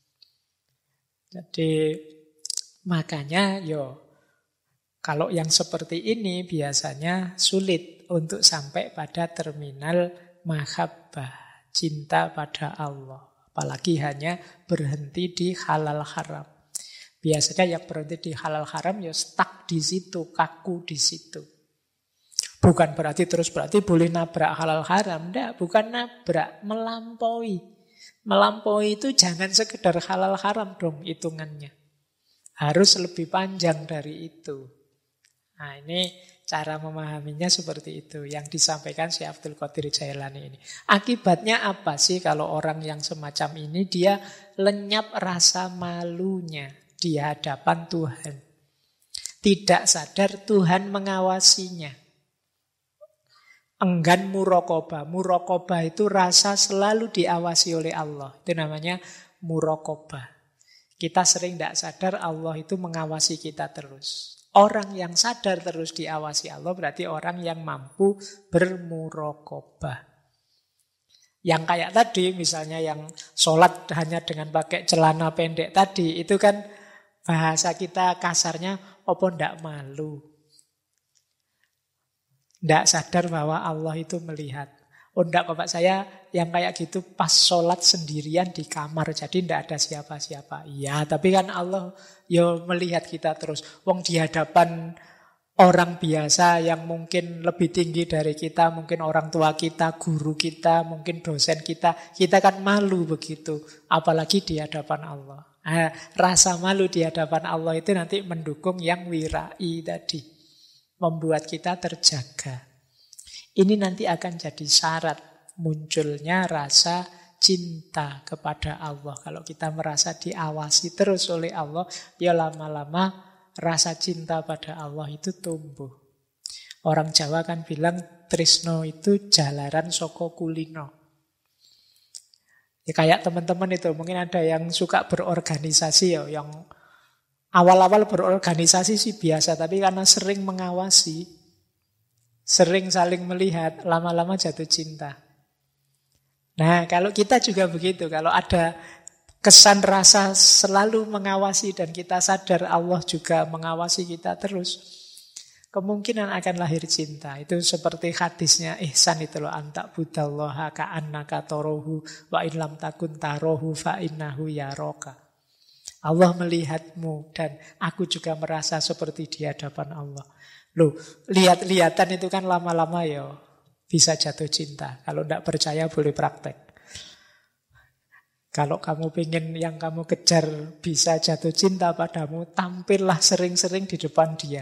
Jadi makanya kalau yang seperti ini biasanya sulit untuk sampai pada terminal mahabbah, cinta pada Allah. Apalagi hanya berhenti di halal haram. Biasanya yang berhenti di halal haram stuck di situ, kaku di situ. Bukan berarti boleh nabrak halal haram. Tidak, bukan nabrak, melampaui. Melampaui itu jangan sekedar halal haram dong hitungannya. Harus lebih panjang dari itu. Nah ini cara memahaminya seperti itu yang disampaikan Syekh Abdul Qadir Jailani ini. Akibatnya apa sih kalau orang yang semacam ini dia lenyap rasa malunya di hadapan Tuhan. Tidak sadar Tuhan mengawasinya. Enggan muraqabah. Muraqabah itu rasa selalu diawasi oleh Allah. Itu namanya muraqabah. Kita sering tidak sadar Allah itu mengawasi kita terus. Orang yang sadar terus diawasi Allah berarti orang yang mampu bermuraqabah. Yang kayak tadi misalnya yang sholat hanya dengan pakai celana pendek tadi, itu kan Bahasa kita kasarnya, apa ndak malu? Ndak sadar bahwa Allah itu melihat. Oh ndak kok Pak, saya yang kayak gitu pas sholat sendirian di kamar, jadi ndak ada siapa-siapa. Iya, tapi kan Allah ya melihat kita terus. Wong di hadapan orang biasa yang mungkin lebih tinggi dari kita, mungkin orang tua kita, guru kita, mungkin dosen kita kan malu begitu. Apalagi di hadapan Allah. Nah, rasa malu di hadapan Allah itu nanti mendukung yang wirai tadi. Membuat kita terjaga. Ini nanti akan jadi syarat munculnya rasa cinta kepada Allah. Kalau kita merasa diawasi terus oleh Allah, ya lama-lama rasa cinta pada Allah itu tumbuh. Orang Jawa kan bilang tresno itu jalaran saka kulino. Ya kayak teman-teman itu, mungkin ada yang suka berorganisasi ya, yang awal-awal berorganisasi sih biasa, tapi karena sering mengawasi, sering saling melihat, lama-lama jatuh cinta. Nah, kalau kita juga begitu, kalau ada kesan rasa selalu mengawasi dan kita sadar Allah juga mengawasi kita terus, kemungkinan akan lahir cinta. Itu seperti hadisnya ihsan itu loh, antak budallaha ka'annaka tarahu wa in lam takun tarahu fa innahu yaraka. Allah melihatmu dan aku juga merasa seperti di hadapan Allah. Loh, lihat-lihatan itu kan lama-lama ya bisa jatuh cinta. Kalau tidak percaya boleh praktek. Kalau kamu ingin yang kamu kejar bisa jatuh cinta padamu, tampillah sering-sering di depan dia.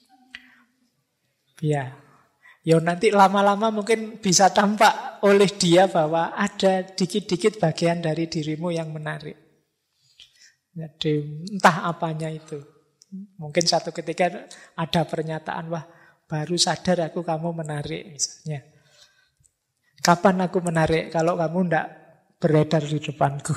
Ya, nanti lama-lama mungkin bisa tampak oleh dia bahwa ada dikit-dikit bagian dari dirimu yang menarik. Jadi entah apanya itu. Mungkin satu ketika ada pernyataan, wah baru sadar aku kamu menarik misalnya. Kapan aku menarik? Kalau kamu tidak beredar di depanku.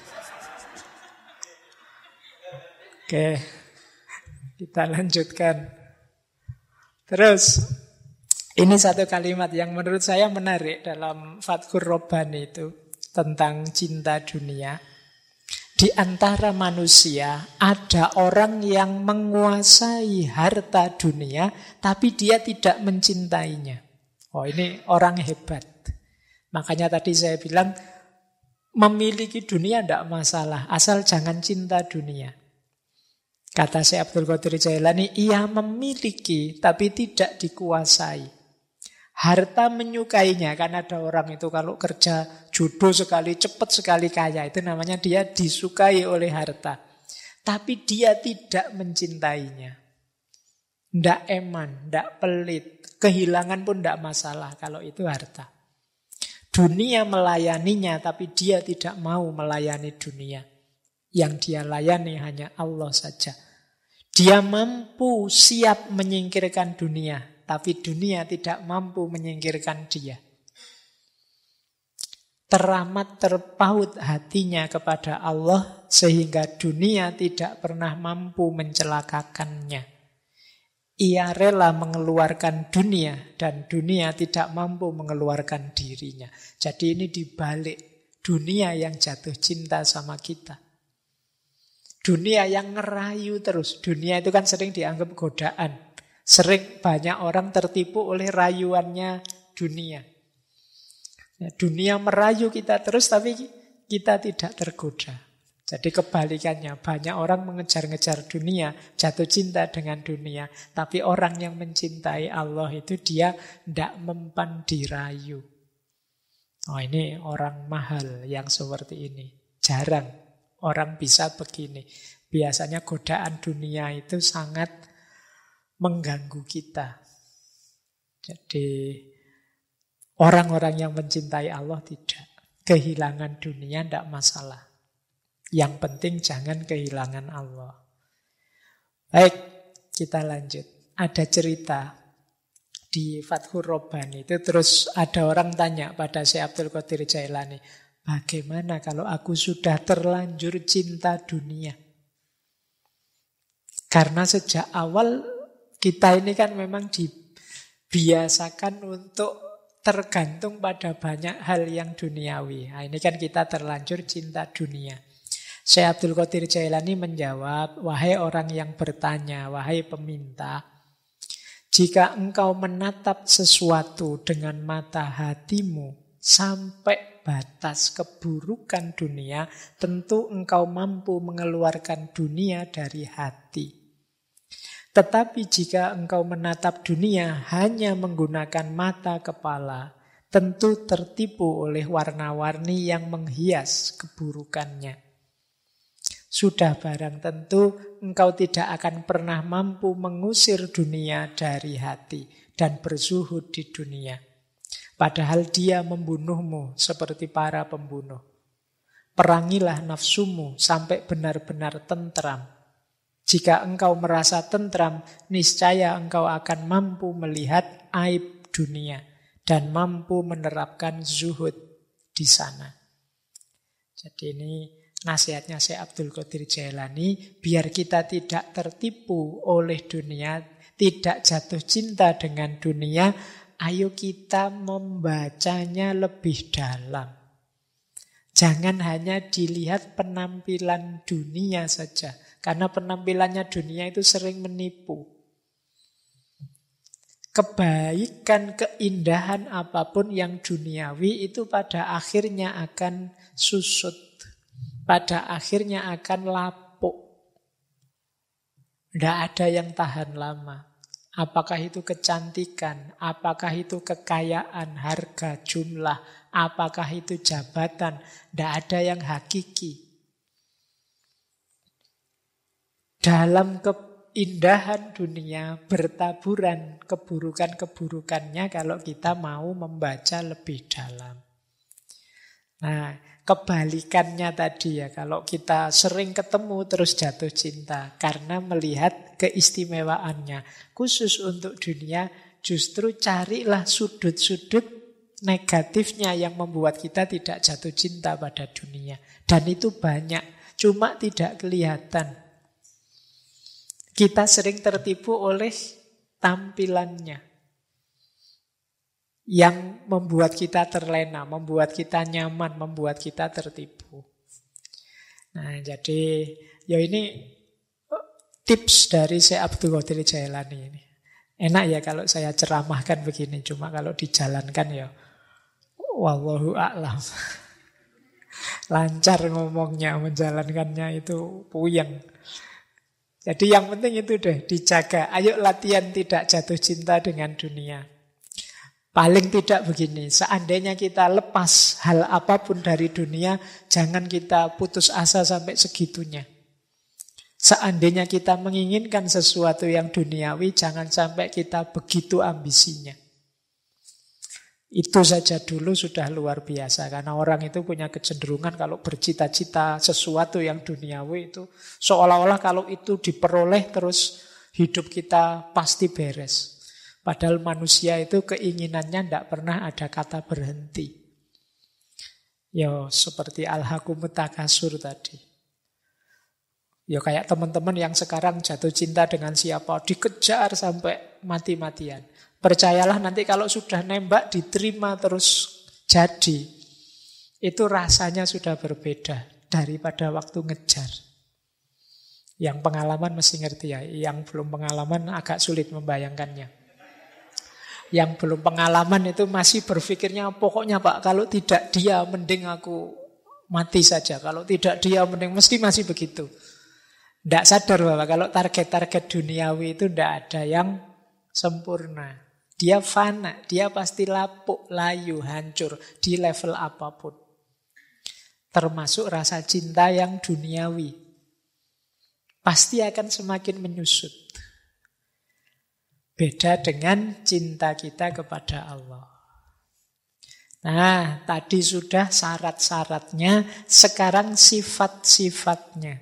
Oke, kita lanjutkan. Terus, ini satu kalimat yang menurut saya menarik dalam Fathur Rabbani itu tentang cinta dunia. Di antara manusia ada orang yang menguasai harta dunia, tapi dia tidak mencintainya. Oh, ini orang hebat. Makanya tadi saya bilang, memiliki dunia tidak masalah, asal jangan cinta dunia. Kata Syekh Abdul Qadir Jailani, ia memiliki tapi tidak dikuasai. Harta menyukainya, kan ada orang itu kalau kerja jodoh sekali, cepat sekali kaya, itu namanya dia disukai oleh harta. Tapi dia tidak mencintainya. Tidak eman, tidak pelit, kehilangan pun tidak masalah kalau itu harta. Dunia melayaninya, tapi dia tidak mau melayani dunia. Yang dia layani hanya Allah saja. Dia mampu siap menyingkirkan dunia, tapi dunia tidak mampu menyingkirkan dia. Teramat terpaut hatinya kepada Allah, sehingga dunia tidak pernah mampu mencelakakannya. Ia rela mengeluarkan dunia dan dunia tidak mampu mengeluarkan dirinya. Jadi ini dibalik, dunia yang jatuh cinta sama kita. Dunia yang ngerayu terus. Dunia itu kan sering dianggap godaan. Sering banyak orang tertipu oleh rayuannya dunia. Dunia merayu kita terus tapi kita tidak tergoda. Jadi kebalikannya, banyak orang mengejar-ngejar dunia, jatuh cinta dengan dunia. Tapi orang yang mencintai Allah itu dia tidak mempan dirayu. Oh, ini orang mahal yang seperti ini. Jarang orang bisa begini. Biasanya godaan dunia itu sangat mengganggu kita. Jadi orang-orang yang mencintai Allah tidak. Kehilangan dunia tidak masalah. Yang penting jangan kehilangan Allah. Baik, kita lanjut. Ada cerita di Fathur Rabbani itu, terus ada orang tanya pada Syekh Abdul Qadir Jailani, bagaimana kalau aku sudah terlanjur cinta dunia? Karena sejak awal kita ini kan memang dibiasakan untuk tergantung pada banyak hal yang duniawi. Nah, ini kan kita terlanjur cinta dunia. Syekh Abdul Qadir Jailani menjawab, wahai orang yang bertanya, wahai peminta, jika engkau menatap sesuatu dengan mata hatimu sampai batas keburukan dunia, tentu engkau mampu mengeluarkan dunia dari hati. Tetapi jika engkau menatap dunia hanya menggunakan mata kepala, tentu tertipu oleh warna-warni yang menghias keburukannya. Sudah barang tentu engkau tidak akan pernah mampu mengusir dunia dari hati dan berzuhud di dunia. Padahal dia membunuhmu seperti para pembunuh. Perangilah nafsumu sampai benar-benar tentram. Jika engkau merasa tentram, niscaya engkau akan mampu melihat aib dunia dan mampu menerapkan zuhud di sana. Jadi ini nasihatnya Syekh Abdul Qadir Jailani, biar kita tidak tertipu oleh dunia, tidak jatuh cinta dengan dunia, ayo kita membacanya lebih dalam. Jangan hanya dilihat penampilan dunia saja, karena penampilannya dunia itu sering menipu. Kebaikan, keindahan apapun yang duniawi itu pada akhirnya akan susut. Pada akhirnya akan lapuk. Tidak ada yang tahan lama. Apakah itu kecantikan, apakah itu kekayaan, harga, jumlah, apakah itu jabatan, tidak ada yang hakiki. Dalam keindahan dunia bertaburan keburukan-keburukannya kalau kita mau membaca lebih dalam. Nah, kebalikannya tadi ya, kalau kita sering ketemu terus jatuh cinta karena melihat keistimewaannya. Khusus untuk dunia, justru carilah sudut-sudut negatifnya yang membuat kita tidak jatuh cinta pada dunia. Dan itu banyak, cuma tidak kelihatan. Kita sering tertipu oleh tampilannya yang membuat kita terlena, membuat kita nyaman, membuat kita tertipu. Nah, jadi ya ini tips dari Syekh Abdul Qadir Jailani ini. Enak ya kalau saya ceramahkan begini, cuma kalau dijalankan ya wallahu a'lam. Lancar ngomongnya, menjalankannya itu puyeng. Jadi yang penting itu deh, dijaga. Ayo latihan tidak jatuh cinta dengan dunia. Paling tidak begini, seandainya kita lepas hal apapun dari dunia, jangan kita putus asa sampai segitunya. Seandainya kita menginginkan sesuatu yang duniawi, jangan sampai kita begitu ambisinya. Itu saja dulu sudah luar biasa, karena orang itu punya kecenderungan kalau bercita-cita sesuatu yang duniawi itu, seolah-olah kalau itu diperoleh terus hidup kita pasti beres. Padahal manusia itu keinginannya tidak pernah ada kata berhenti. Ya seperti al-hakumut takasur tadi. Ya kayak teman-teman yang sekarang jatuh cinta dengan siapa, dikejar sampai mati-matian. Percayalah nanti kalau sudah nembak diterima terus jadi. Itu rasanya sudah berbeda daripada waktu ngejar. Yang pengalaman mesti ngerti ya, yang belum pengalaman agak sulit membayangkannya. Yang belum pengalaman itu masih berpikirnya pokoknya Pak, kalau tidak dia mending aku mati saja. Kalau tidak dia mending, mesti masih begitu. Tidak sadar bahwa kalau target-target duniawi itu tidak ada yang sempurna. Dia fana, dia pasti lapuk, layu, hancur di level apapun. Termasuk rasa cinta yang duniawi. Pasti akan semakin menyusut. Beda dengan cinta kita kepada Allah. Nah, tadi sudah syarat-syaratnya, sekarang sifat-sifatnya.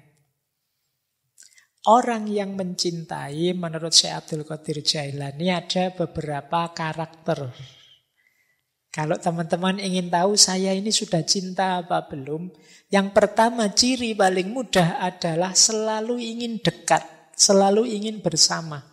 Orang yang mencintai, menurut Syekh Abdul Qadir Jailani, ada beberapa karakter. Kalau teman-teman ingin tahu saya ini sudah cinta apa belum, yang pertama ciri paling mudah adalah selalu ingin dekat, selalu ingin bersama.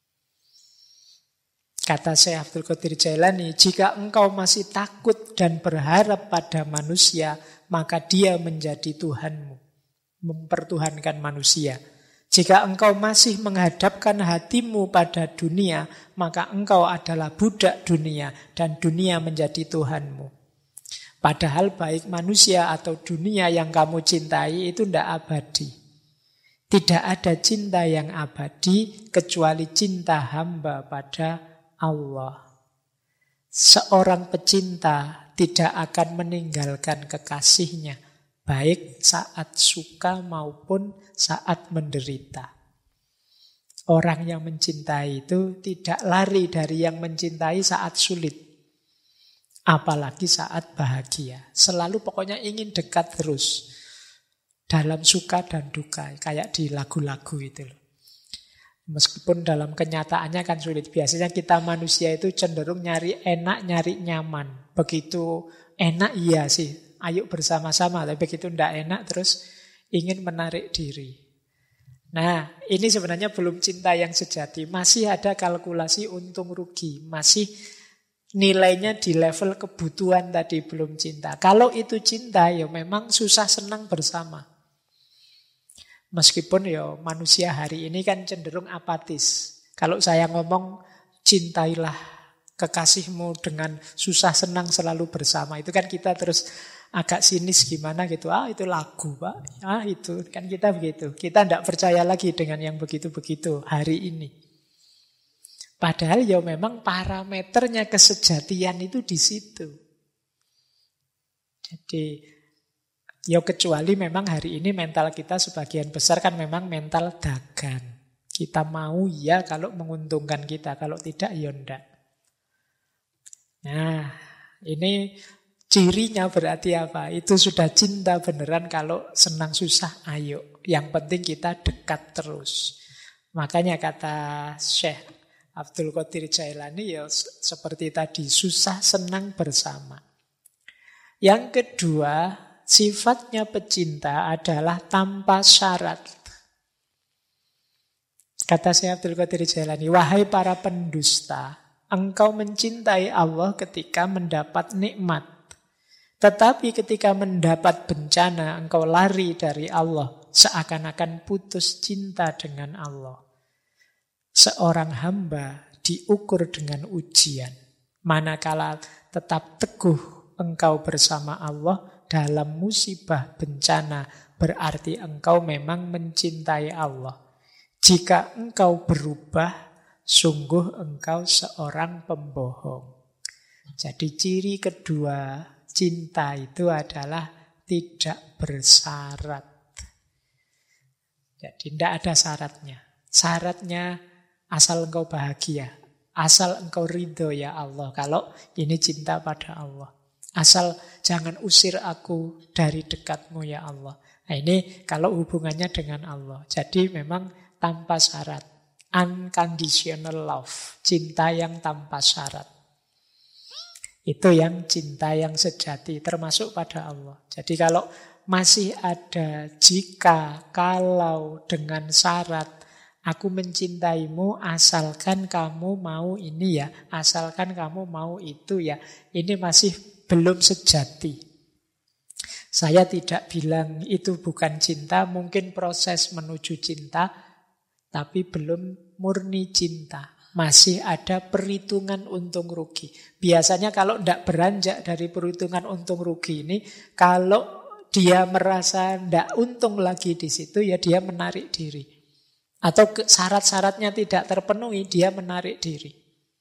Kata Syekh Abdul Qadir Jailani, jika engkau masih takut dan berharap pada manusia, maka dia menjadi Tuhanmu. mempertuhankan manusia. Jika engkau masih menghadapkan hatimu pada dunia, maka engkau adalah budak dunia dan dunia menjadi Tuhanmu. Padahal baik manusia atau dunia yang kamu cintai itu tidak abadi. Tidak ada cinta yang abadi kecuali cinta hamba pada Allah. Seorang pecinta tidak akan meninggalkan kekasihnya, baik saat suka maupun saat menderita. Orang yang mencintai itu tidak lari dari yang mencintai saat sulit, apalagi saat bahagia. Selalu pokoknya ingin dekat terus, dalam suka dan duka, kayak di lagu-lagu itu loh. Meskipun dalam kenyataannya kan sulit. Biasanya kita manusia itu cenderung nyari enak, nyari nyaman. Begitu enak iya sih, ayo bersama-sama. Tapi begitu tidak enak terus ingin menarik diri. Nah, ini sebenarnya belum cinta yang sejati. Masih ada kalkulasi untung rugi. Masih nilainya di level kebutuhan tadi, belum cinta. Kalau itu cinta ya memang susah senang bersama. Meskipun ya manusia hari ini kan cenderung apatis. Kalau saya ngomong cintailah kekasihmu dengan susah senang selalu bersama, itu kan kita terus agak sinis gimana gitu. Itu lagu Pak. Itu kan kita begitu. Kita tidak percaya lagi dengan yang begitu-begitu hari ini. Padahal ya memang parameternya kesejatian itu di situ. Jadi ya kecuali memang hari ini mental kita sebagian besar kan memang mental dagang. Kita mau ya kalau menguntungkan kita, kalau tidak ya enggak. Nah, ini cirinya berarti apa? Itu sudah cinta beneran kalau senang susah ayo. Yang penting kita dekat terus. Makanya kata Syekh Abdul Qadir Jailani ya seperti tadi, susah senang bersama. Yang kedua, sifatnya pecinta adalah tanpa syarat. Kata Syekh Abdul Qadir Jailani, wahai para pendusta, engkau mencintai Allah ketika mendapat nikmat. Tetapi ketika mendapat bencana, engkau lari dari Allah, seakan-akan putus cinta dengan Allah. Seorang hamba diukur dengan ujian. Manakala tetap teguh engkau bersama Allah dalam musibah bencana, berarti engkau memang mencintai Allah. Jika engkau berubah, sungguh engkau seorang pembohong. Jadi ciri kedua cinta itu adalah tidak bersyarat. Jadi tidak ada syaratnya. Syaratnya asal engkau bahagia, asal engkau ridho ya Allah. Kalau ini cinta pada Allah. Asal jangan usir aku dari dekatmu ya Allah. Nah ini kalau hubungannya dengan Allah. Jadi memang tanpa syarat. Unconditional love. Cinta yang tanpa syarat. Itu yang cinta yang sejati. Termasuk pada Allah. Jadi kalau masih ada jika, kalau dengan syarat. Aku mencintaimu asalkan kamu mau ini ya. Asalkan kamu mau itu ya. Ini masih belum sejati. Saya tidak bilang itu bukan cinta. Mungkin proses menuju cinta. Tapi belum murni cinta. Masih ada perhitungan untung rugi. Biasanya kalau tidak beranjak dari perhitungan untung rugi ini. Kalau dia merasa tidak untung lagi di situ, ya dia menarik diri. Atau syarat-syaratnya tidak terpenuhi, dia menarik diri.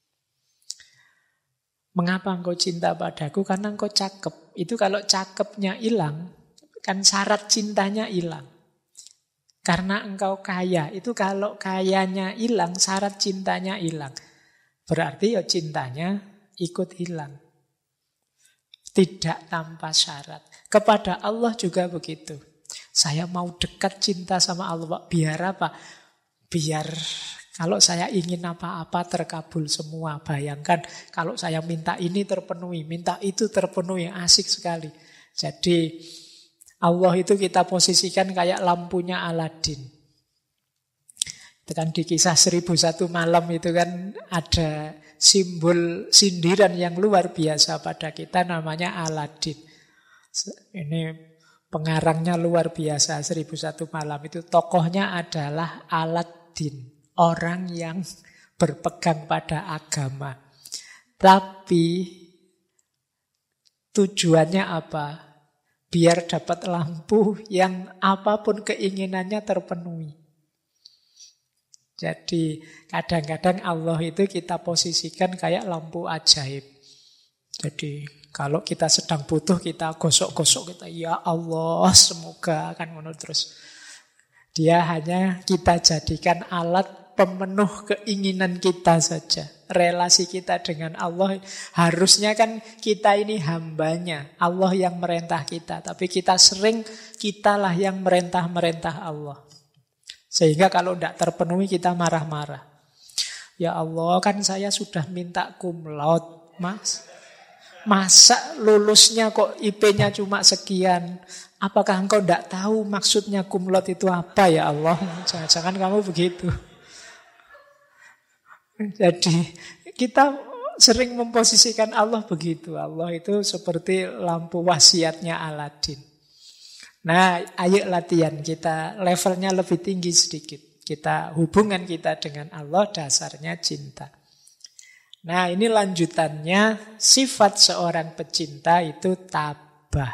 Mengapa engkau cinta padaku? Karena engkau cakep. Itu kalau cakepnya hilang, kan syarat cintanya hilang. Karena engkau kaya. Itu kalau kayanya hilang, syarat cintanya hilang. Berarti ya cintanya ikut hilang. Tidak tanpa syarat. Kepada Allah juga begitu. Saya mau dekat cinta sama Allah, Pak. Biar apa? Biar kalau saya ingin apa-apa terkabul semua. Bayangkan kalau saya minta ini terpenuhi, minta itu terpenuhi, asik sekali. Jadi Allah itu kita posisikan kayak lampunya Aladin. Itu kan di kisah 1001 malam itu kan ada simbol sindiran yang luar biasa pada kita namanya Aladin. Ini pengarangnya luar biasa, 1001 Malam itu tokohnya adalah Aladdin, orang yang berpegang pada agama. Tapi tujuannya apa? Biar dapat lampu yang apapun keinginannya terpenuhi. Jadi kadang-kadang Allah itu kita posisikan kayak lampu ajaib. Jadi kalau kita sedang butuh, kita gosok-gosok, kita ya Allah semoga kan menurut terus. Dia hanya kita jadikan alat pemenuh keinginan kita saja. Relasi kita dengan Allah harusnya kan kita ini hambanya, Allah yang merintah kita. Tapi kita sering kitalah yang merintah-merintah Allah. Sehingga kalau tidak terpenuhi kita marah-marah. Ya Allah kan saya sudah minta cum laude, Mas. Masa lulusnya kok IP-nya cuma sekian? Apakah engkau tidak tahu maksudnya cum laude itu apa ya Allah? Jangan-jangan kamu begitu. Jadi kita sering memposisikan Allah begitu. Allah itu seperti lampu wasiatnya Aladdin. Nah, ayo latihan kita levelnya lebih tinggi sedikit. Kita hubungan kita dengan Allah dasarnya cinta. Nah, ini lanjutannya sifat seorang pecinta itu tabah.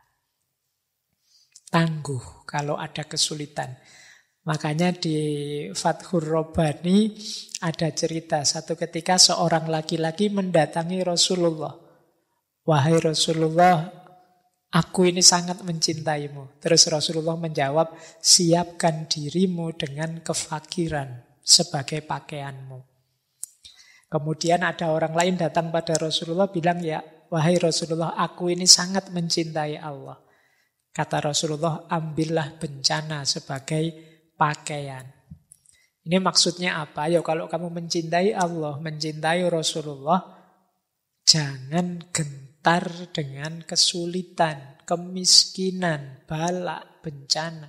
Tangguh kalau ada kesulitan. Makanya di Fathur Rabbani ada cerita satu ketika seorang laki-laki mendatangi Rasulullah. Wahai Rasulullah, aku ini sangat mencintaimu. Terus Rasulullah menjawab, siapkan dirimu dengan kefakiran sebagai pakaianmu. Kemudian ada orang lain datang pada Rasulullah bilang, ya wahai Rasulullah, aku ini sangat mencintai Allah. Kata Rasulullah, ambillah bencana sebagai pakaian. Ini maksudnya apa? Ya kalau kamu mencintai Allah, mencintai Rasulullah, jangan gentar dengan kesulitan, kemiskinan, bala, bencana.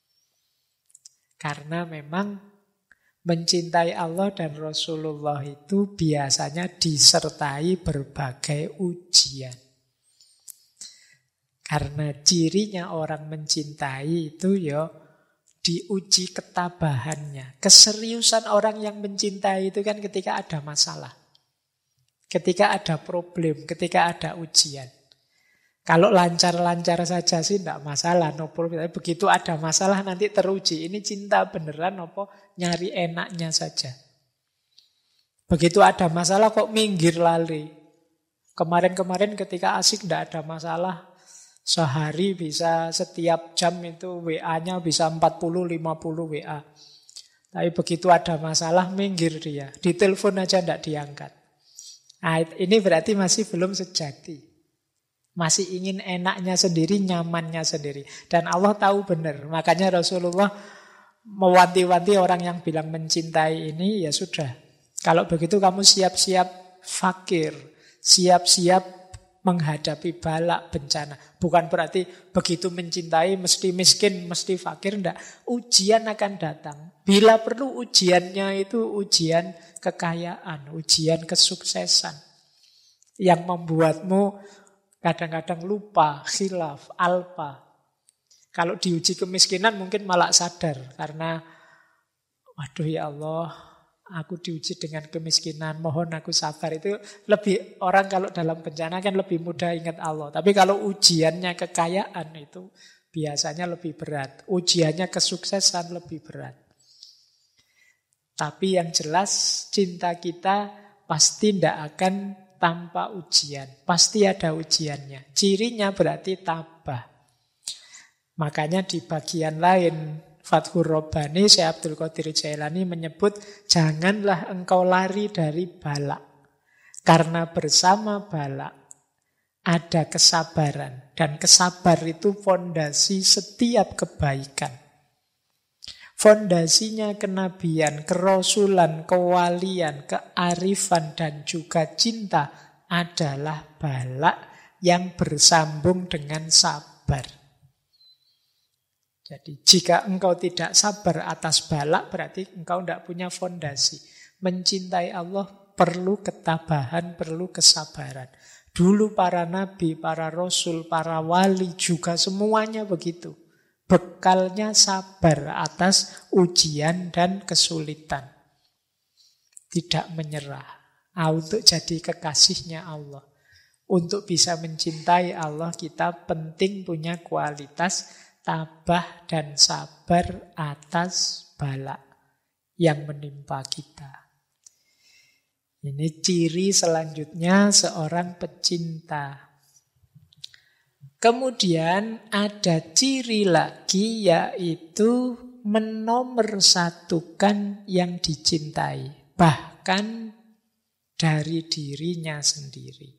Karena memang mencintai Allah dan Rasulullah itu biasanya disertai berbagai ujian. Karena cirinya orang mencintai itu ya diuji ketabahannya. Keseriusan orang yang mencintai itu kan ketika ada masalah. Ketika ada problem, ketika ada ujian. Kalau lancar-lancar saja sih tidak masalah, no problem. Begitu ada masalah nanti teruji. Ini cinta beneran apa nyari enaknya saja. Begitu ada masalah kok minggir lali. Kemarin-kemarin ketika asik tidak ada masalah. Sehari bisa setiap jam itu WA-nya bisa 40-50 WA. Tapi begitu ada masalah minggir dia. Ditelepon aja tidak diangkat. Nah, ini berarti masih belum sejati. Masih ingin enaknya sendiri, nyamannya sendiri. Dan Allah tahu benar. Makanya Rasulullah mewanti-wanti orang yang bilang mencintai ini, ya sudah. Kalau begitu kamu siap-siap fakir. Siap-siap menghadapi balak bencana. Bukan berarti begitu mencintai mesti miskin, mesti fakir. Enggak. Ujian akan datang. Bila perlu ujiannya itu ujian kekayaan, ujian kesuksesan. Yang membuatmu kadang-kadang lupa, khilaf, alpa. Kalau diuji kemiskinan mungkin malah sadar. Karena, waduh ya Allah, aku diuji dengan kemiskinan, mohon aku sabar. Itu lebih, orang kalau dalam bencana kan lebih mudah ingat Allah. Tapi kalau ujiannya kekayaan itu biasanya lebih berat. Ujiannya kesuksesan lebih berat. Tapi yang jelas cinta kita pasti tidak akan tanpa ujian. Pasti ada ujiannya. Cirinya berarti tabah. Makanya di bagian lain Fathur Rabbani, Syekh Abdul Qadir Jailani menyebut, janganlah engkau lari dari balak. Karena bersama balak ada kesabaran. Dan kesabar itu fondasi setiap kebaikan. Fondasinya kenabian, kerasulan, kewalian, kearifan, dan juga cinta adalah balak yang bersambung dengan sabar. Jadi jika engkau tidak sabar atas balak, berarti engkau tidak punya fondasi. Mencintai Allah perlu ketabahan, perlu kesabaran. Dulu para nabi, para rasul, para wali juga semuanya begitu. Bekalnya sabar atas ujian dan kesulitan. Tidak menyerah. Untuk jadi kekasihnya Allah. Untuk bisa mencintai Allah, kita penting punya kualitas tabah dan sabar atas bala yang menimpa kita. Ini ciri selanjutnya seorang pecinta. Kemudian ada ciri lagi, yaitu menomorsatukan yang dicintai, bahkan dari dirinya sendiri.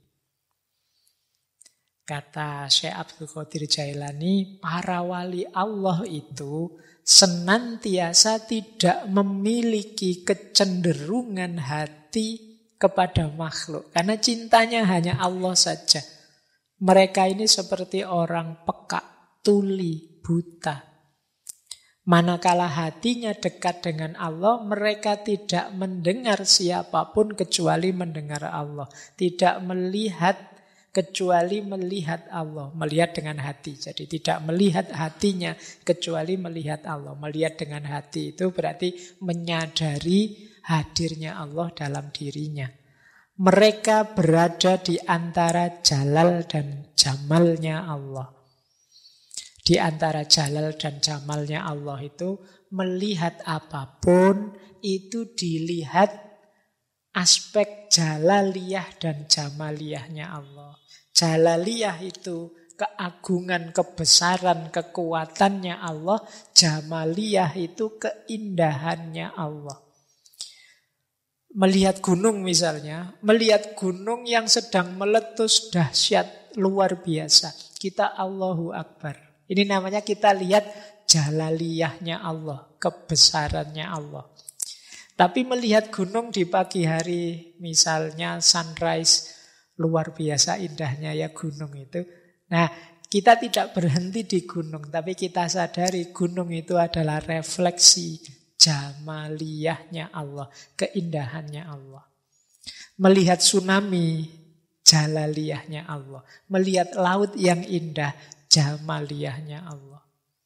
Kata Syekh Abdul Qadir Jailani, para wali Allah itu senantiasa tidak memiliki kecenderungan hati kepada makhluk. Karena cintanya hanya Allah saja. Mereka ini seperti orang peka, tuli, buta. Manakala hatinya dekat dengan Allah, mereka tidak mendengar siapapun kecuali mendengar Allah. Tidak melihat kecuali melihat Allah. Melihat dengan hati. Jadi tidak melihat hatinya kecuali melihat Allah. Melihat dengan hati itu berarti menyadari hadirnya Allah dalam dirinya. Mereka berada di antara jalal dan jamalnya Allah. Di antara jalal dan jamalnya Allah itu, melihat apapun itu dilihat aspek jalaliyah dan jamaliyahnya Allah. Jalaliyah itu keagungan, kebesaran, kekuatannya Allah. Jamaliyah itu keindahannya Allah. Melihat gunung misalnya, melihat gunung yang sedang meletus dahsyat, luar biasa. Kita Allahu Akbar. Ini namanya kita lihat jalaliyahnya Allah, kebesarannya Allah. Tapi melihat gunung di pagi hari, misalnya sunrise, luar biasa indahnya ya gunung itu. Nah, kita tidak berhenti di gunung, tapi kita sadari gunung itu adalah refleksi jamaliyahnya Allah, keindahannya Allah. Melihat tsunami, jalaliyahnya Allah. Melihat laut yang indah, jamaliyahnya Allah.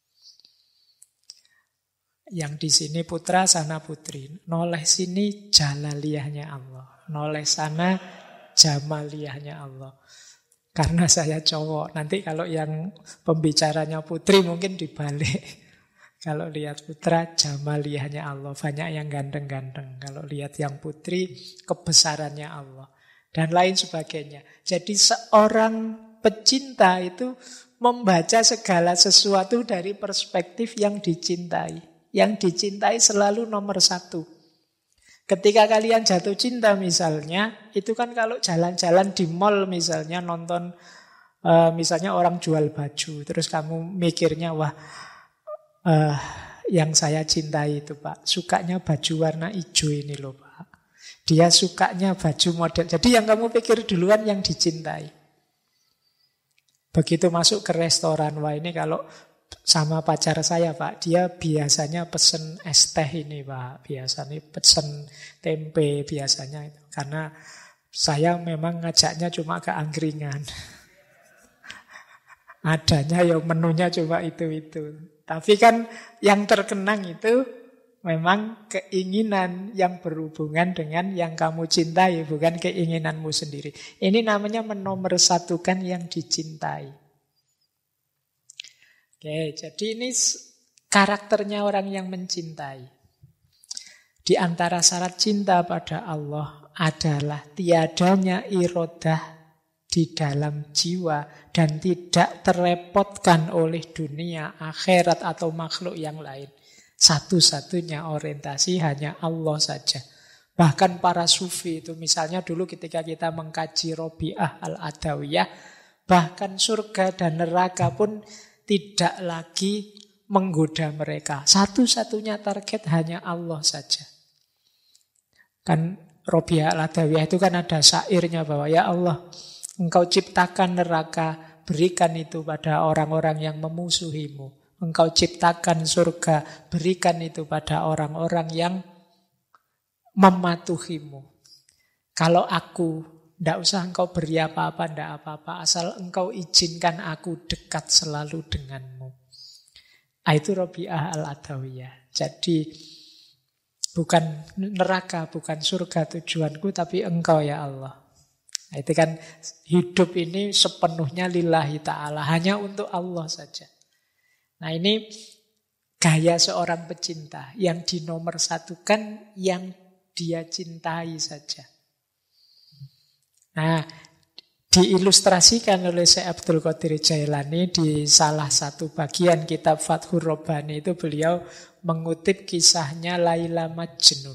Yang di sini putra, sana putri. Noleh sini jalaliyahnya Allah. Noleh sana jamaliyahnya Allah. Karena saya cowok, nanti kalau yang pembicaranya putri mungkin dibalik. Kalau lihat putra, jamaliyahnya Allah. Banyak yang ganteng-ganteng. Kalau lihat yang putri, kebesarannya Allah. Dan lain sebagainya. Jadi seorang pecinta itu membaca segala sesuatu dari perspektif yang dicintai. Yang dicintai selalu nomor satu. Ketika kalian jatuh cinta misalnya, itu kan kalau jalan-jalan di mall misalnya, nonton misalnya orang jual baju. Terus kamu mikirnya, wah, yang saya cintai itu Pak, sukanya baju warna hijau ini loh Pak. Dia sukanya baju model. Jadi yang kamu pikir duluan yang dicintai. Begitu masuk ke restoran, wah ini kalau sama pacar saya Pak, dia biasanya pesen es teh ini Pak. Biasanya pesen tempe biasanya itu. Karena saya memang ngajaknya cuma ke angkringan. Adanya ya menunya cuma itu-itu. Tapi kan yang terkenang itu memang keinginan yang berhubungan dengan yang kamu cintai, bukan keinginanmu sendiri. Ini namanya menomorsatukan yang dicintai. Oke, jadi ini karakternya orang yang mencintai. Di antara syarat cinta pada Allah adalah tiadanya irodah di dalam jiwa dan tidak terrepotkan oleh dunia, akhirat atau makhluk yang lain. Satu-satunya orientasi hanya Allah saja. Bahkan para sufi itu misalnya dulu ketika kita mengkaji Robi'ah al-Adawiyah, bahkan surga dan neraka pun tidak lagi menggoda mereka. Satu-satunya target hanya Allah saja. Kan Robi'ah al-Adawiyah itu kan ada syairnya bahwa ya Allah, Engkau ciptakan neraka, berikan itu pada orang-orang yang memusuhimu. Engkau ciptakan surga, berikan itu pada orang-orang yang mematuhimu. Kalau aku Tidak usah engkau beri apa-apa, tidak apa-apa. Asal engkau izinkan aku dekat selalu denganmu. Itu Rabi'ah al-Adawiyah. Jadi bukan neraka, bukan surga tujuanku, tapi engkau ya Allah. Itu kan hidup ini sepenuhnya lillahi ta'ala. Hanya untuk Allah saja. Nah ini gaya seorang pecinta. Yang dinomorsatukan yang dia cintai saja. Nah, diilustrasikan oleh Syekh Abdul Qadir Jailani di salah satu bagian kitab Fathur Rabbani itu beliau mengutip kisahnya Laila Majnun.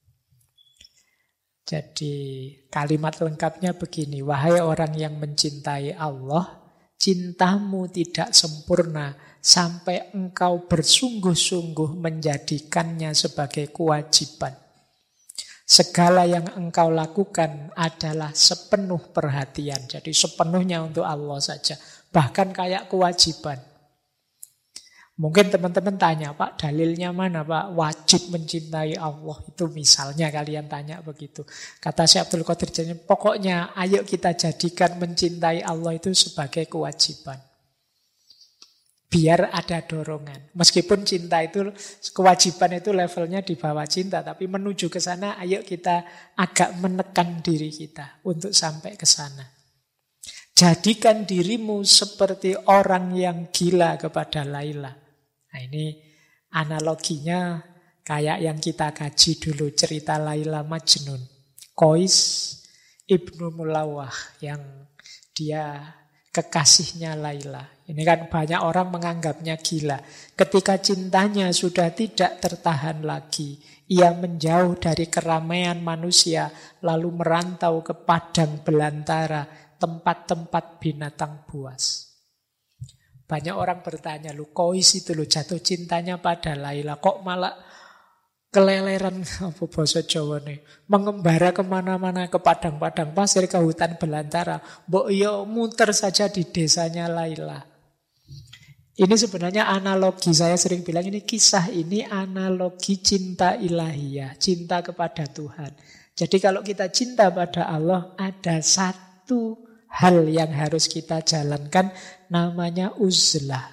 Jadi kalimat lengkapnya begini, wahai orang yang mencintai Allah, cintamu tidak sempurna sampai engkau bersungguh-sungguh menjadikannya sebagai kewajiban. Segala yang engkau lakukan adalah sepenuh perhatian. Jadi sepenuhnya untuk Allah saja. Bahkan kayak kewajiban. Mungkin teman-teman tanya, Pak, dalilnya mana, Pak? Wajib mencintai Allah. Itu misalnya kalian tanya begitu. Kata Syekh Abdul Qadir Jailani, pokoknya ayo kita jadikan mencintai Allah itu sebagai kewajiban. Biar ada dorongan. Meskipun cinta itu, kewajiban itu levelnya di bawah cinta. Tapi menuju ke sana, ayo kita agak menekan diri kita untuk sampai ke sana. Jadikan dirimu seperti orang yang gila kepada Laila. Nah ini analoginya kayak yang kita kaji dulu. Cerita Laila Majnun. Qais Ibnu Mulawah yang dia kekasihnya Laila. Ini kan banyak orang menganggapnya gila. Ketika cintanya sudah tidak tertahan lagi, ia menjauh dari keramaian manusia, lalu merantau ke padang belantara, tempat-tempat binatang buas. Banyak orang bertanya, lu Qais itu lu jatuh cintanya pada Laila, kok malah keleleran, apa bahasa Jawa nih, mengembara kemana-mana, ke padang-padang pasir, ke hutan belantara. Mbok yo muter saja di desanya Laila. Ini sebenarnya analogi, saya sering bilang ini kisah ini analogi cinta ilahiyah, cinta kepada Tuhan. Jadi kalau kita cinta pada Allah, ada satu hal yang harus kita jalankan, namanya uzlah.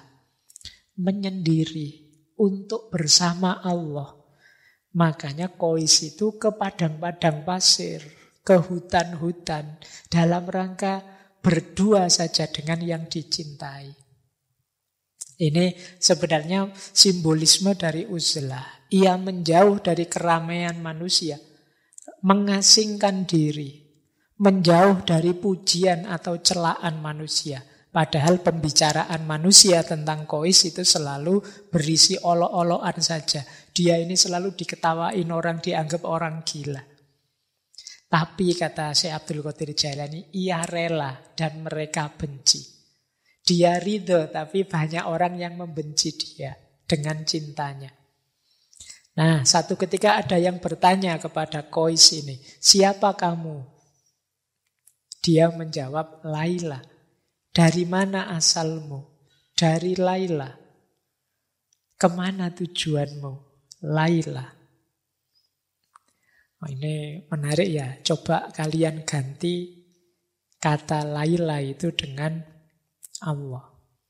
Menyendiri untuk bersama Allah. Makanya Qais itu ke padang-padang pasir, ke hutan-hutan, dalam rangka berdua saja dengan yang dicintai. Ini sebenarnya simbolisme dari uzlah. Ia menjauh dari keramaian manusia, mengasingkan diri, menjauh dari pujian atau celaan manusia. Padahal pembicaraan manusia tentang Qais itu selalu berisi olok-olokan saja. Dia ini selalu diketawain orang, dianggap orang gila. Tapi kata Syekh Abdul Qadir Jailani, ia rela dan mereka benci. Dia ridho, tapi banyak orang yang membenci dia dengan cintanya. Nah, satu ketika ada yang bertanya kepada Qais ini, siapa kamu? Dia menjawab, Laila. Dari mana asalmu? Dari Laila. Kemana tujuanmu? Laila. Oh, ini menarik ya. Coba kalian ganti kata Laila itu dengan Allah.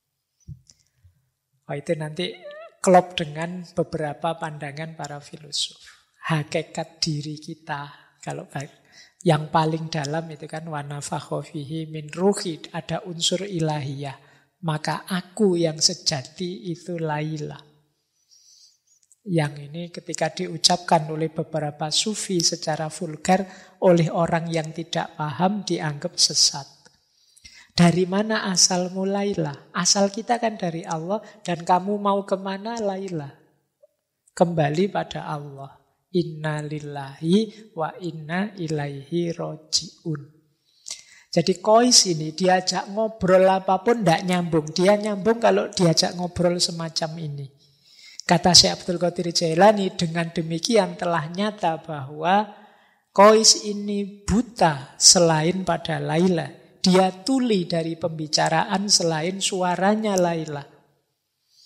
Oh, itu nanti klop dengan beberapa pandangan para filosof. Hakikat diri kita, kalau yang paling dalam itu kan wa nafakha fihi min ruhi, ada unsur ilahiyah. Maka aku yang sejati itu Laila. Yang ini ketika diucapkan oleh beberapa sufi secara vulgar, oleh orang yang tidak paham dianggap sesat. Dari mana asalmu Laila? Asal kita kan dari Allah, dan kamu mau kemana Laila? Kembali pada Allah. Inna lillahi wa inna ilaihi roji'un. Jadi Qais ini diajak ngobrol apapun tidak nyambung. Dia nyambung kalau diajak ngobrol semacam ini. Kata Syekh Abdul Qadir Jailani, dengan demikian telah nyata bahwa Qais ini buta selain pada Laila. Dia tuli dari pembicaraan selain suaranya Laila.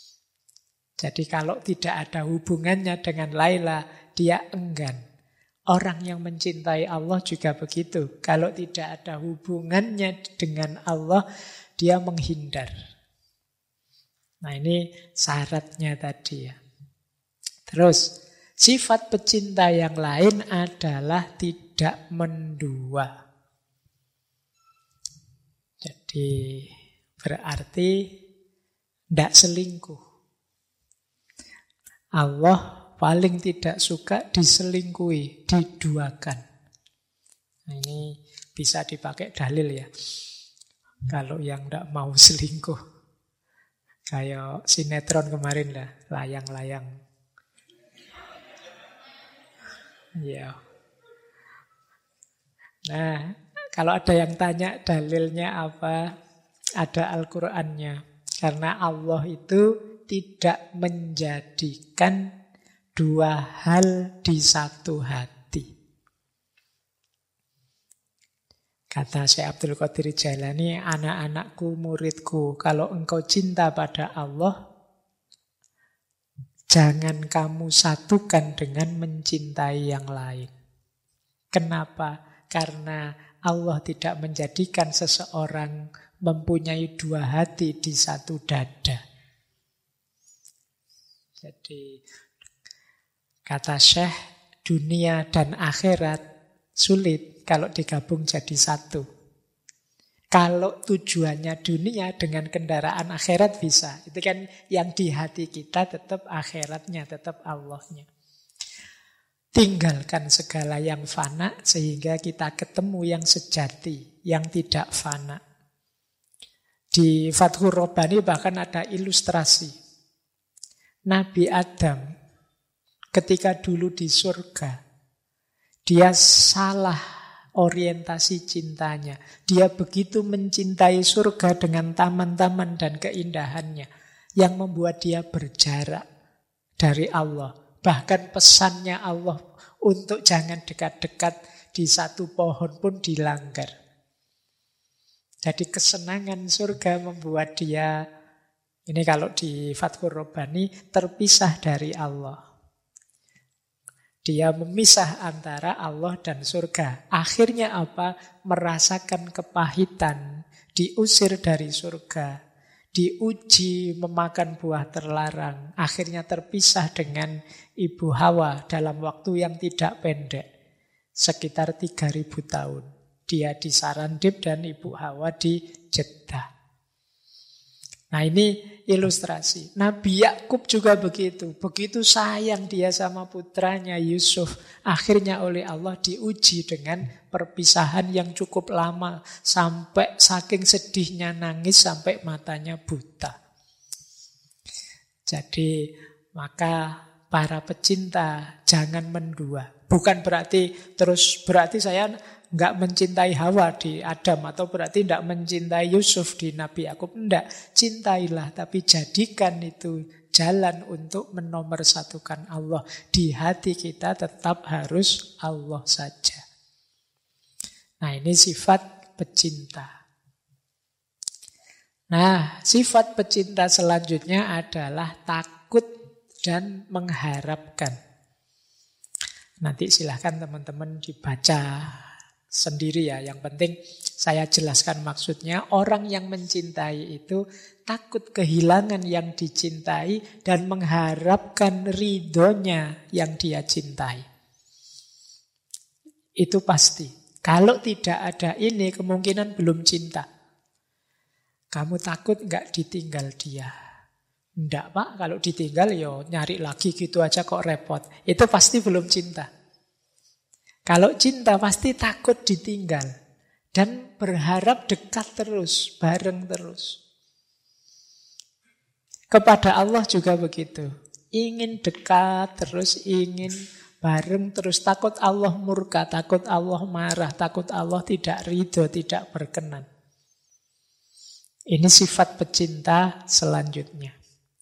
Jadi kalau tidak ada hubungannya dengan Laila, dia enggan. Orang yang mencintai Allah juga begitu. Kalau tidak ada hubungannya dengan Allah, dia menghindar. Nah, ini syaratnya tadi ya. Terus, sifat pecinta yang lain adalah tidak mendua. Jadi, berarti tidak selingkuh. Allah paling tidak suka diselingkuhi, diduakan. Nah, ini bisa dipakai dalil ya. Kalau yang tidak mau selingkuh. Kayak sinetron kemarin lah, layang-layang. Ya. Nah, kalau ada yang tanya dalilnya apa, ada Al-Qur'annya. Karena Allah itu tidak menjadikan dua hal di satu hati. Kata Syekh Abdul Qadir Jailani, anak-anakku, muridku, kalau engkau cinta pada Allah, jangan kamu satukan dengan mencintai yang lain. Kenapa? Karena Allah tidak menjadikan seseorang mempunyai dua hati di satu dada. Jadi, kata Syekh, dunia dan akhirat sulit kalau digabung jadi satu. Kalau tujuannya dunia dengan kendaraan akhirat bisa. Itu kan yang di hati kita tetap akhiratnya, tetap Allahnya. Tinggalkan segala yang fana sehingga kita ketemu yang sejati, yang tidak fana. Di Fathur Rabbani bahkan ada ilustrasi. Nabi Adam ketika dulu di surga, dia salah orientasi cintanya. Dia begitu mencintai surga dengan taman-taman dan keindahannya yang membuat dia berjarak dari Allah. Bahkan pesannya Allah untuk jangan dekat-dekat di satu pohon pun dilanggar. Jadi kesenangan surga membuat dia, ini kalau di Fathur Rabbani, terpisah dari Allah. Dia memisah antara Allah dan surga. Akhirnya apa? Merasakan kepahitan, diusir dari surga, diuji memakan buah terlarang. Akhirnya terpisah dengan Ibu Hawa dalam waktu yang tidak pendek. Sekitar 3.000 tahun. Dia di Sarandib dan Ibu Hawa di Jeddah. Nah, ini ilustrasi. Nabi Yakub juga begitu. Begitu sayang dia sama putranya Yusuf. Akhirnya oleh Allah diuji dengan perpisahan yang cukup lama. Sampai saking sedihnya nangis sampai matanya buta. Jadi maka para pecinta jangan mendua. Bukan berarti saya nggak mencintai Hawa di Adam, atau berarti nggak mencintai Yusuf di Nabi Yakub. Enggak, cintailah, tapi jadikan itu jalan untuk menomorsatukan Allah. Di hati kita tetap harus Allah saja. Nah, ini sifat pecinta. Nah, sifat pecinta selanjutnya adalah takut dan mengharapkan. Nanti silahkan teman-teman dibaca sendiri ya. Yang penting saya jelaskan maksudnya. Orang yang mencintai itu takut kehilangan yang dicintai dan mengharapkan ridhonya yang dia cintai. Itu pasti. Kalau tidak ada ini, kemungkinan belum cinta. Kamu takut nggak ditinggal dia? Enggak Pak, kalau ditinggal yo nyari lagi gitu aja kok repot. Itu pasti belum cinta. Kalau cinta pasti takut ditinggal dan berharap dekat terus, bareng terus. Kepada Allah juga begitu. Ingin dekat terus, ingin bareng terus. Takut Allah murka, takut Allah marah, takut Allah tidak ridho, tidak berkenan. Ini sifat pecinta selanjutnya.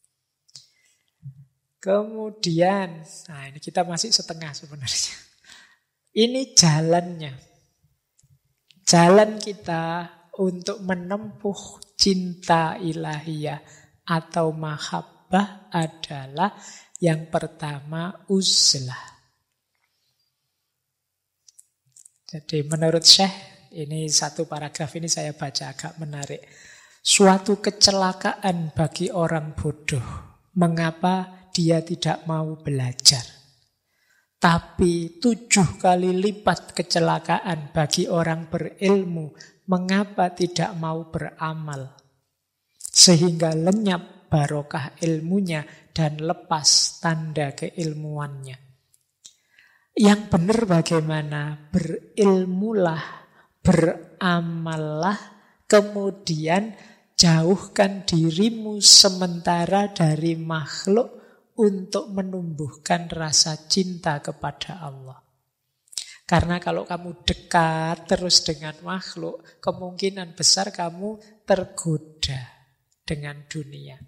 Kemudian, nah ini kita masih setengah sebenarnya. Ini jalannya. Jalan kita untuk menempuh cinta ilahiyah atau mahabbah adalah yang pertama uzlah. Jadi menurut Syekh, ini satu paragraf ini saya baca agak menarik. Suatu kecelakaan bagi orang bodoh. Mengapa dia tidak mau belajar? Tapi 7 kali lipat kecelakaan bagi orang berilmu. Mengapa tidak mau beramal? Sehingga lenyap barokah ilmunya dan lepas tanda keilmuannya. Yang benar bagaimana? Berilmulah, beramallah, kemudian jauhkan dirimu sementara dari makhluk untuk menumbuhkan rasa cinta kepada Allah. Karena kalau kamu dekat terus dengan makhluk, kemungkinan besar kamu tergoda dengan dunia.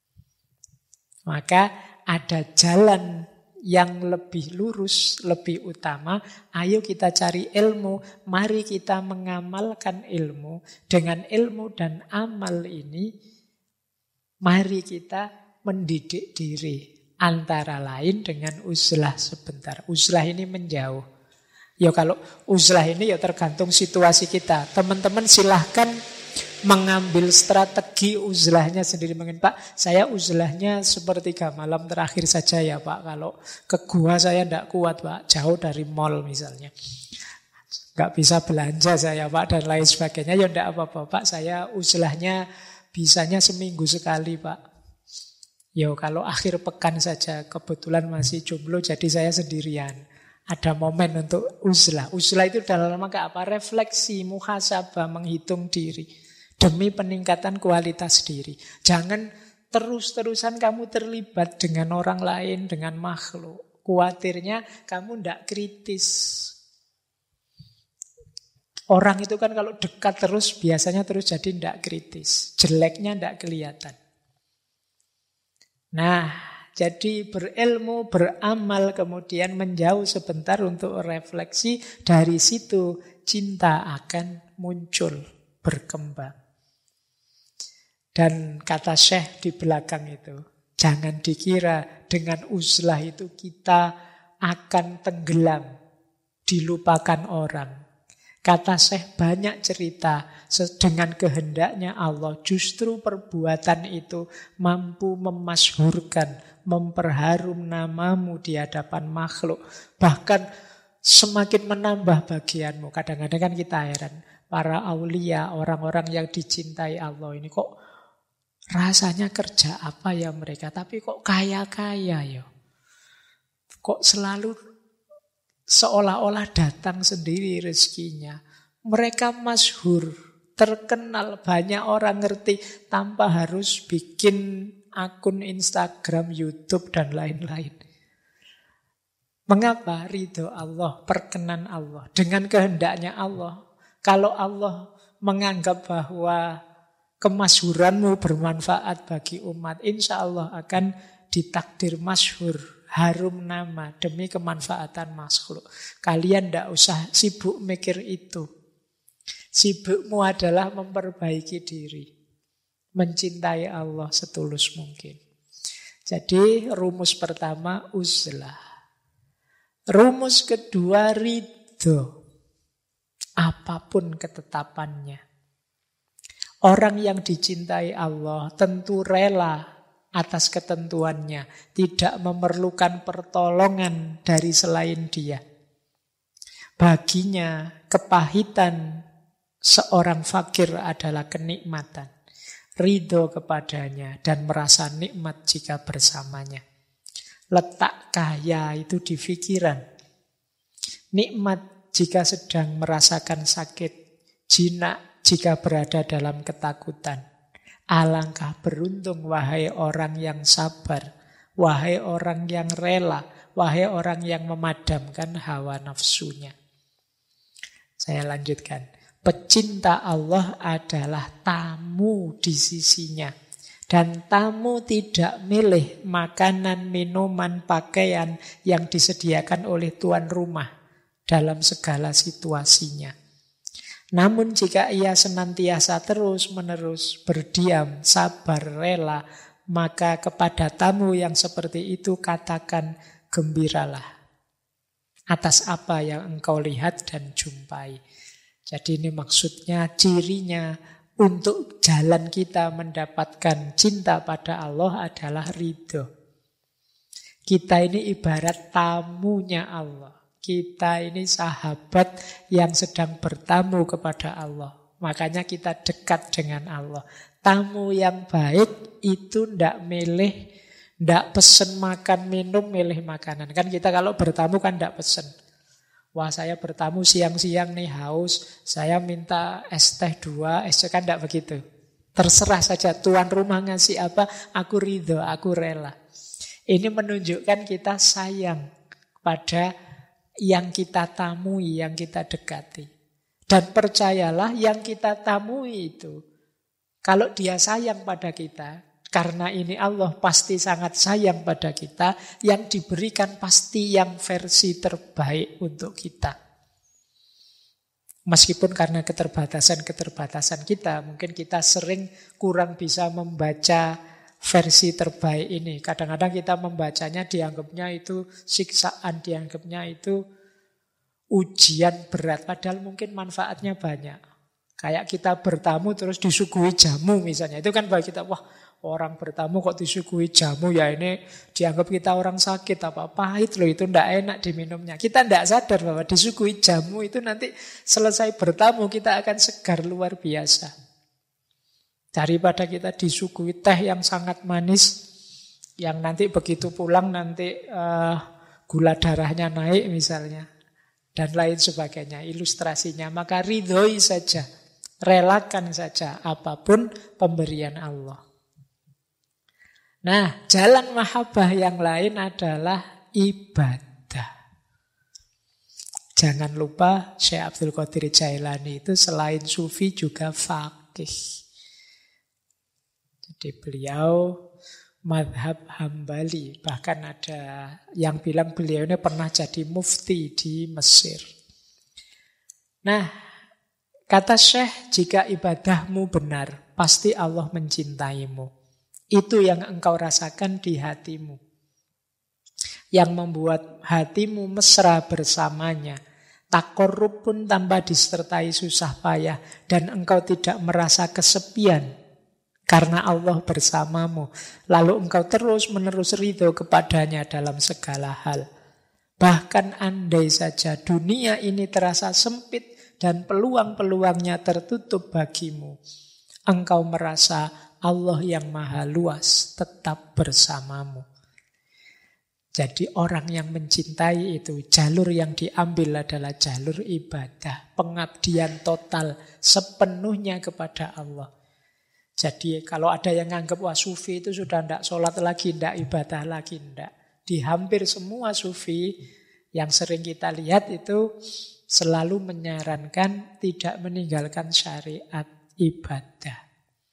Maka ada jalan yang lebih lurus, lebih utama. Ayo kita cari ilmu, mari kita mengamalkan ilmu. Dengan ilmu dan amal ini, mari kita mendidik diri. Antara lain dengan uzlah sebentar. Uzlah ini menjauh. Ya kalau uzlah ini ya tergantung situasi kita. Teman-teman silahkan mengambil strategi uzlahnya sendiri. Mungkin Pak, saya uzlahnya sepertiga malam terakhir saja ya Pak. Kalau ke gua saya tidak kuat Pak, jauh dari mall misalnya. Nggak bisa belanja saya Pak dan lain sebagainya. Ya tidak apa-apa Pak, saya uzlahnya bisanya seminggu sekali Pak. Ya kalau akhir pekan saja, kebetulan masih jomblo jadi saya sendirian. Ada momen untuk uzlah. Uzlah itu dalam rangka apa? Refleksi, muhasabah, menghitung diri. Demi peningkatan kualitas diri. Jangan terus-terusan kamu terlibat dengan orang lain, dengan makhluk. Kuatirnya kamu tidak kritis. Orang itu kan kalau dekat terus, biasanya terus jadi tidak kritis. Jeleknya tidak kelihatan. Nah, jadi berilmu, beramal, kemudian menjauh sebentar untuk refleksi. Dari situ cinta akan muncul, berkembang. Dan kata Syekh di belakang itu, jangan dikira dengan uzlah itu kita akan tenggelam, dilupakan orang. Kata Syekh banyak cerita dengan kehendaknya Allah. Justru perbuatan itu mampu memasyhurkan, memperharum namamu di hadapan makhluk. Bahkan semakin menambah bagianmu. Kadang-kadang kan kita heran. Para aulia, orang-orang yang dicintai Allah ini kok rasanya kerja apa ya mereka, tapi kok kaya-kaya ya. Kok selalu seolah-olah datang sendiri rezekinya. Mereka masyhur, terkenal, banyak orang ngerti tanpa harus bikin akun Instagram, YouTube dan lain-lain. Mengapa? Ridho Allah, perkenan Allah, dengan kehendaknya Allah. Kalau Allah menganggap bahwa kemasyhuranmu bermanfaat bagi umat, insya Allah akan ditakdir masyhur, harum nama demi kemanfaatan makhluk. Kalian tidak usah sibuk mikir itu. Sibukmu adalah memperbaiki diri, mencintai Allah setulus mungkin. Jadi rumus pertama uzlah. Rumus kedua ridho. Apapun ketetapannya. Orang yang dicintai Allah tentu rela atas ketentuannya, tidak memerlukan pertolongan dari selain Dia. Baginya kepahitan seorang fakir adalah kenikmatan. Ridho kepadanya dan merasa nikmat jika bersamanya. Letak kaya itu di pikiran. Nikmat jika sedang merasakan sakit, jinak jika berada dalam ketakutan. Alangkah beruntung wahai orang yang sabar, wahai orang yang rela, wahai orang yang memadamkan hawa nafsunya. Saya lanjutkan. Pecinta Allah adalah tamu di sisinya. Dan tamu tidak milih makanan, minuman, pakaian yang disediakan oleh tuan rumah dalam segala situasinya. Namun jika ia senantiasa terus-menerus berdiam, sabar, rela, maka kepada tamu yang seperti itu katakan gembiralah. atas apa yang engkau lihat dan jumpai. Jadi ini maksudnya, cirinya untuk jalan kita mendapatkan cinta pada Allah adalah ridho. Kita ini ibarat tamunya Allah. Kita ini sahabat yang sedang bertamu kepada Allah. Makanya kita dekat dengan Allah. Tamu yang baik itu ndak milih, ndak pesen makan minum, milih makanan. Kan kita kalau bertamu kan ndak pesen. Wah, saya bertamu siang-siang nih haus, saya minta es teh 2, es kan enggak begitu. Terserah saja tuan rumah ngasih apa, aku ridho, aku rela. Ini menunjukkan kita sayang pada yang kita tamui, yang kita dekati. Dan percayalah yang kita tamui itu, kalau dia sayang pada kita, karena ini Allah pasti sangat sayang pada kita, yang diberikan pasti yang versi terbaik untuk kita. Meskipun karena keterbatasan-keterbatasan kita, mungkin kita sering kurang bisa membaca versi terbaik ini. Kadang-kadang kita membacanya dianggapnya itu siksaan, dianggapnya itu ujian berat, padahal mungkin manfaatnya banyak. Kayak kita bertamu terus disuguhi jamu misalnya, itu kan bagi kita, wah, orang bertamu kok disuguhi jamu, ya ini dianggap kita orang sakit, apa pahit loh, itu ndak enak diminumnya. Kita ndak sadar bahwa disuguhi jamu itu nanti selesai bertamu kita akan segar luar biasa. Daripada kita disuguhi teh yang sangat manis, yang nanti begitu pulang nanti gula darahnya naik misalnya, dan lain sebagainya, ilustrasinya. Maka ridhoi saja, relakan saja apapun pemberian Allah. Nah, jalan mahabbah yang lain adalah ibadah. Jangan lupa Syekh Abdul Qadir Jailani itu selain sufi juga faqih. Jadi beliau madhab Hambali. Bahkan ada yang bilang beliau ini pernah jadi mufti di Mesir. Nah, kata Syekh, jika ibadahmu benar, pasti Allah mencintaimu. Itu yang engkau rasakan di hatimu. Yang membuat hatimu mesra bersamanya. Takorrub pun tanpa disertai susah payah. Dan engkau tidak merasa kesepian. Karena Allah bersamamu. Lalu engkau terus-menerus ridho kepadanya dalam segala hal. Bahkan andai saja dunia ini terasa sempit dan peluang-peluangnya tertutup bagimu, engkau merasa Allah yang maha luas tetap bersamamu. Jadi orang yang mencintai itu, jalur yang diambil adalah jalur ibadah. Pengabdian total sepenuhnya kepada Allah. Jadi kalau ada yang nganggap wah sufi itu sudah tidak sholat lagi, tidak ibadah lagi, tidak. Di hampir semua sufi yang sering kita lihat itu selalu menyarankan tidak meninggalkan syariat ibadah.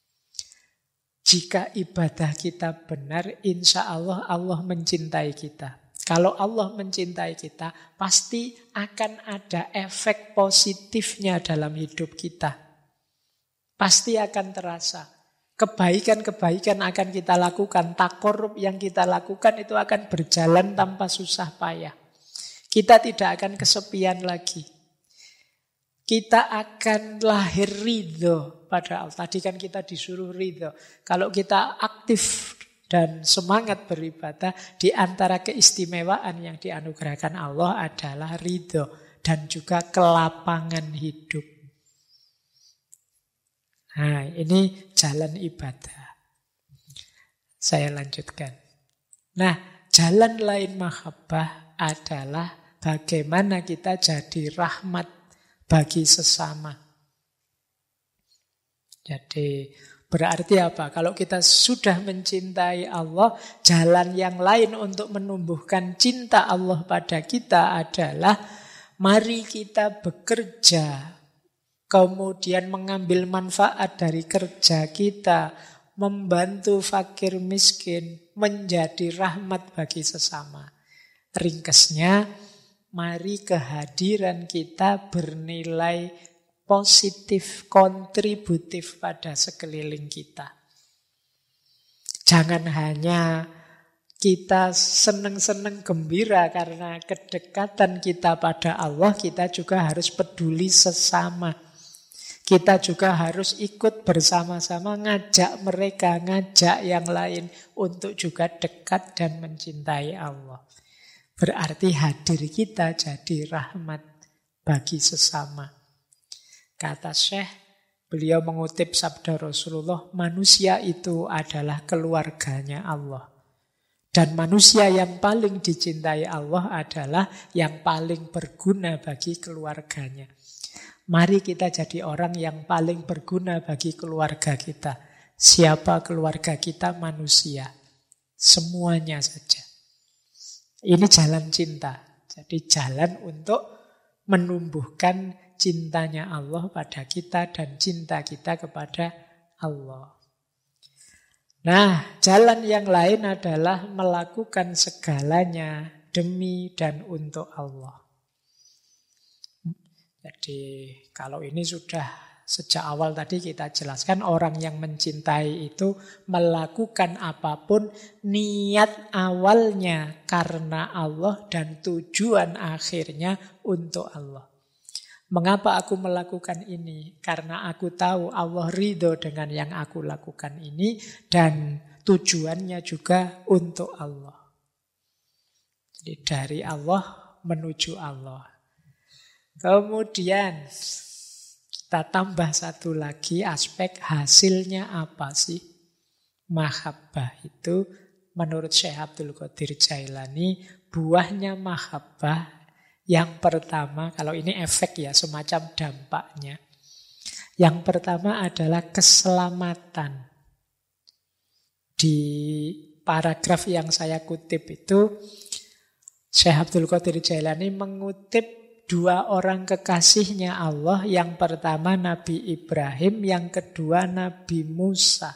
Jika ibadah kita benar, insya Allah Allah mencintai kita. Kalau Allah mencintai kita, pasti akan ada efek positifnya dalam hidup kita. Pasti akan terasa. Kebaikan-kebaikan akan kita lakukan, takorrub yang kita lakukan itu akan berjalan tanpa susah payah. Kita tidak akan kesepian lagi. Kita akan lahir ridho pada Allah. Tadi kan kita disuruh ridho. Kalau kita aktif dan semangat beribadah, di antara keistimewaan yang dianugerahkan Allah adalah ridho dan juga kelapangan hidup. Nah, ini jalan ibadah. Saya lanjutkan. Nah, jalan lain mahabbah adalah bagaimana kita jadi rahmat bagi sesama. Jadi berarti apa? Kalau kita sudah mencintai Allah, jalan yang lain untuk menumbuhkan cinta Allah pada kita adalah mari kita bekerja, kemudian mengambil manfaat dari kerja kita, membantu fakir miskin, menjadi rahmat bagi sesama. Ringkasnya, mari kehadiran kita bernilai positif, kontributif pada sekeliling kita. Jangan hanya Kita seneng-seneng gembira karena kedekatan kita pada Allah, kita juga harus peduli sesama. Kita juga harus ikut bersama-sama ngajak mereka, ngajak yang lain untuk juga dekat dan mencintai Allah. Berarti hadir kita jadi rahmat bagi sesama. Kata Syekh, beliau mengutip sabda Rasulullah, manusia itu adalah keluarganya Allah. Dan manusia yang paling dicintai Allah adalah yang paling berguna bagi keluarganya. Mari kita jadi orang yang paling berguna bagi keluarga kita. Siapa keluarga kita? Manusia. Semuanya saja. Ini jalan cinta. Jadi jalan untuk menumbuhkan cintanya Allah pada kita dan cinta kita kepada Allah. Nah, jalan yang lain adalah melakukan segalanya demi dan untuk Allah. Jadi, kalau ini sudah sejak awal tadi kita jelaskan, orang yang mencintai itu melakukan apapun, niat awalnya karena Allah dan tujuan akhirnya untuk Allah. Mengapa aku melakukan ini? Karena aku tahu Allah ridho dengan yang aku lakukan ini dan tujuannya juga untuk Allah. Jadi dari Allah menuju Allah. Kemudian kita tambah satu lagi aspek hasilnya apa sih? Mahabbah itu menurut Syekh Abdul Qadir Jailani, buahnya mahabbah yang pertama, kalau ini efek ya, semacam dampaknya. Yang pertama adalah keselamatan. Di paragraf yang saya kutip itu, Syekh Abdul Qadir Jailani mengutip dua orang kekasihnya Allah. Yang pertama Nabi Ibrahim, yang kedua Nabi Musa.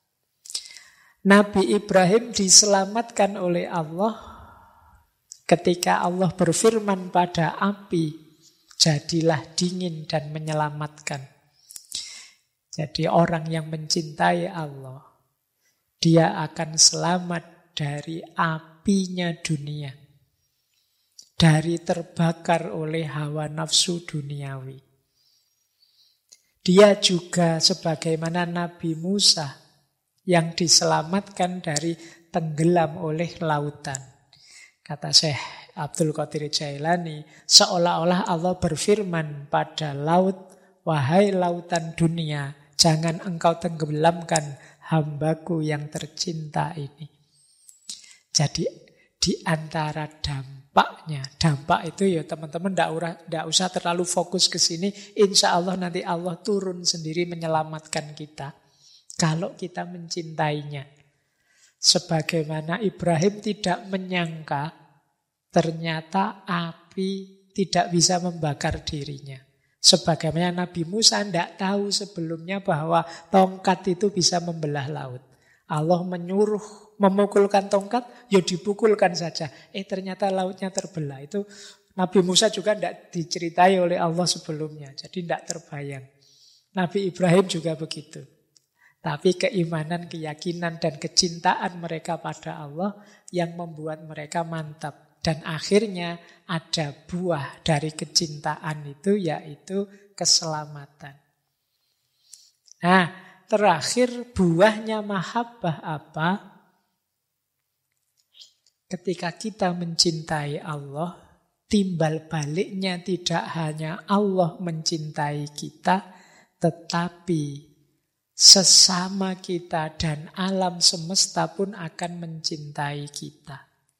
Nabi Ibrahim diselamatkan oleh Allah ketika Allah berfirman pada api, jadilah dingin dan menyelamatkan. Jadi orang yang mencintai Allah, dia akan selamat dari apinya dunia, dari terbakar oleh hawa nafsu duniawi. Dia juga sebagaimana Nabi Musa yang diselamatkan dari tenggelam oleh lautan. Kata Syekh Abdul Qadir Jailani, seolah-olah Allah berfirman pada laut, wahai lautan dunia, jangan engkau tenggelamkan hambaku yang tercinta ini. Jadi di antara dampaknya, dampak itu ya teman-teman tidak usah terlalu fokus ke sini. Insya Allah nanti Allah turun sendiri menyelamatkan kita kalau kita mencintainya. Sebagaimana Ibrahim tidak menyangka ternyata api tidak bisa membakar dirinya. Sebagaimana Nabi Musa tidak tahu sebelumnya bahwa tongkat itu bisa membelah laut. Allah menyuruh memukulkan tongkat, ya dipukulkan saja. Ternyata lautnya terbelah. Itu Nabi Musa juga tidak diceritai oleh Allah sebelumnya. Jadi tidak terbayang. Nabi Ibrahim juga begitu. Tapi keimanan, keyakinan, dan kecintaan mereka pada Allah yang membuat mereka mantap. Dan akhirnya ada buah dari kecintaan itu, yaitu keselamatan. Nah, terakhir buahnya mahabbah apa? Ketika kita mencintai Allah, timbal baliknya tidak hanya Allah mencintai kita, tetapi sesama kita dan alam semesta pun akan mencintai kita.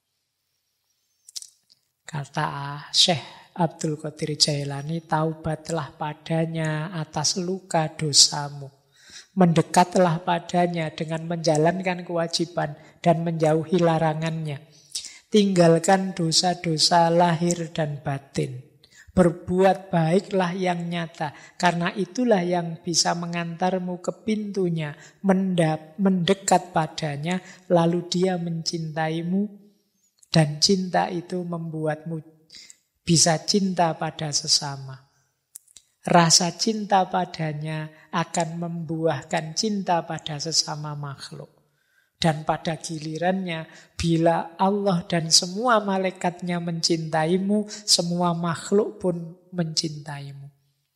Kata Syekh Abdul Qadir Jailani, taubatlah padanya atas luka dosamu. Mendekatlah padanya dengan menjalankan kewajiban dan menjauhi larangannya. Tinggalkan dosa-dosa lahir dan batin. Berbuat baiklah yang nyata, karena itulah yang bisa mengantarmu ke pintunya, mendekat padanya, lalu dia mencintaimu, dan cinta itu membuatmu bisa cinta pada sesama. Rasa cinta padanya akan membuahkan cinta pada sesama makhluk. Dan pada gilirannya, bila Allah dan semua malaikatnya mencintaimu, semua makhluk pun mencintaimu.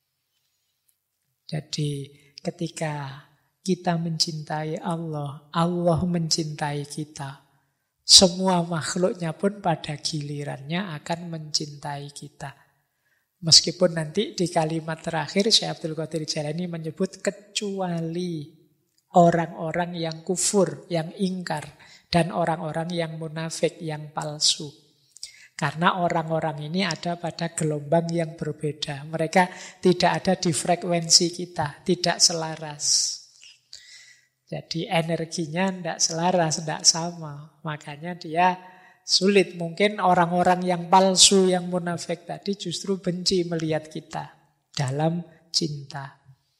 Jadi ketika kita mencintai Allah, Allah mencintai kita. Semua makhluknya pun pada gilirannya akan mencintai kita. Meskipun nanti di kalimat terakhir Syekh Abdul Qadir Jailani menyebut kecuali orang-orang yang kufur, yang ingkar, dan orang-orang yang munafik, yang palsu. Karena orang-orang ini ada pada gelombang yang berbeda. Mereka tidak ada di frekuensi kita, tidak selaras. Jadi energinya tidak selaras, tidak sama. Makanya dia sulit. Mungkin orang-orang yang palsu, yang munafik tadi justru benci melihat kita dalam cinta.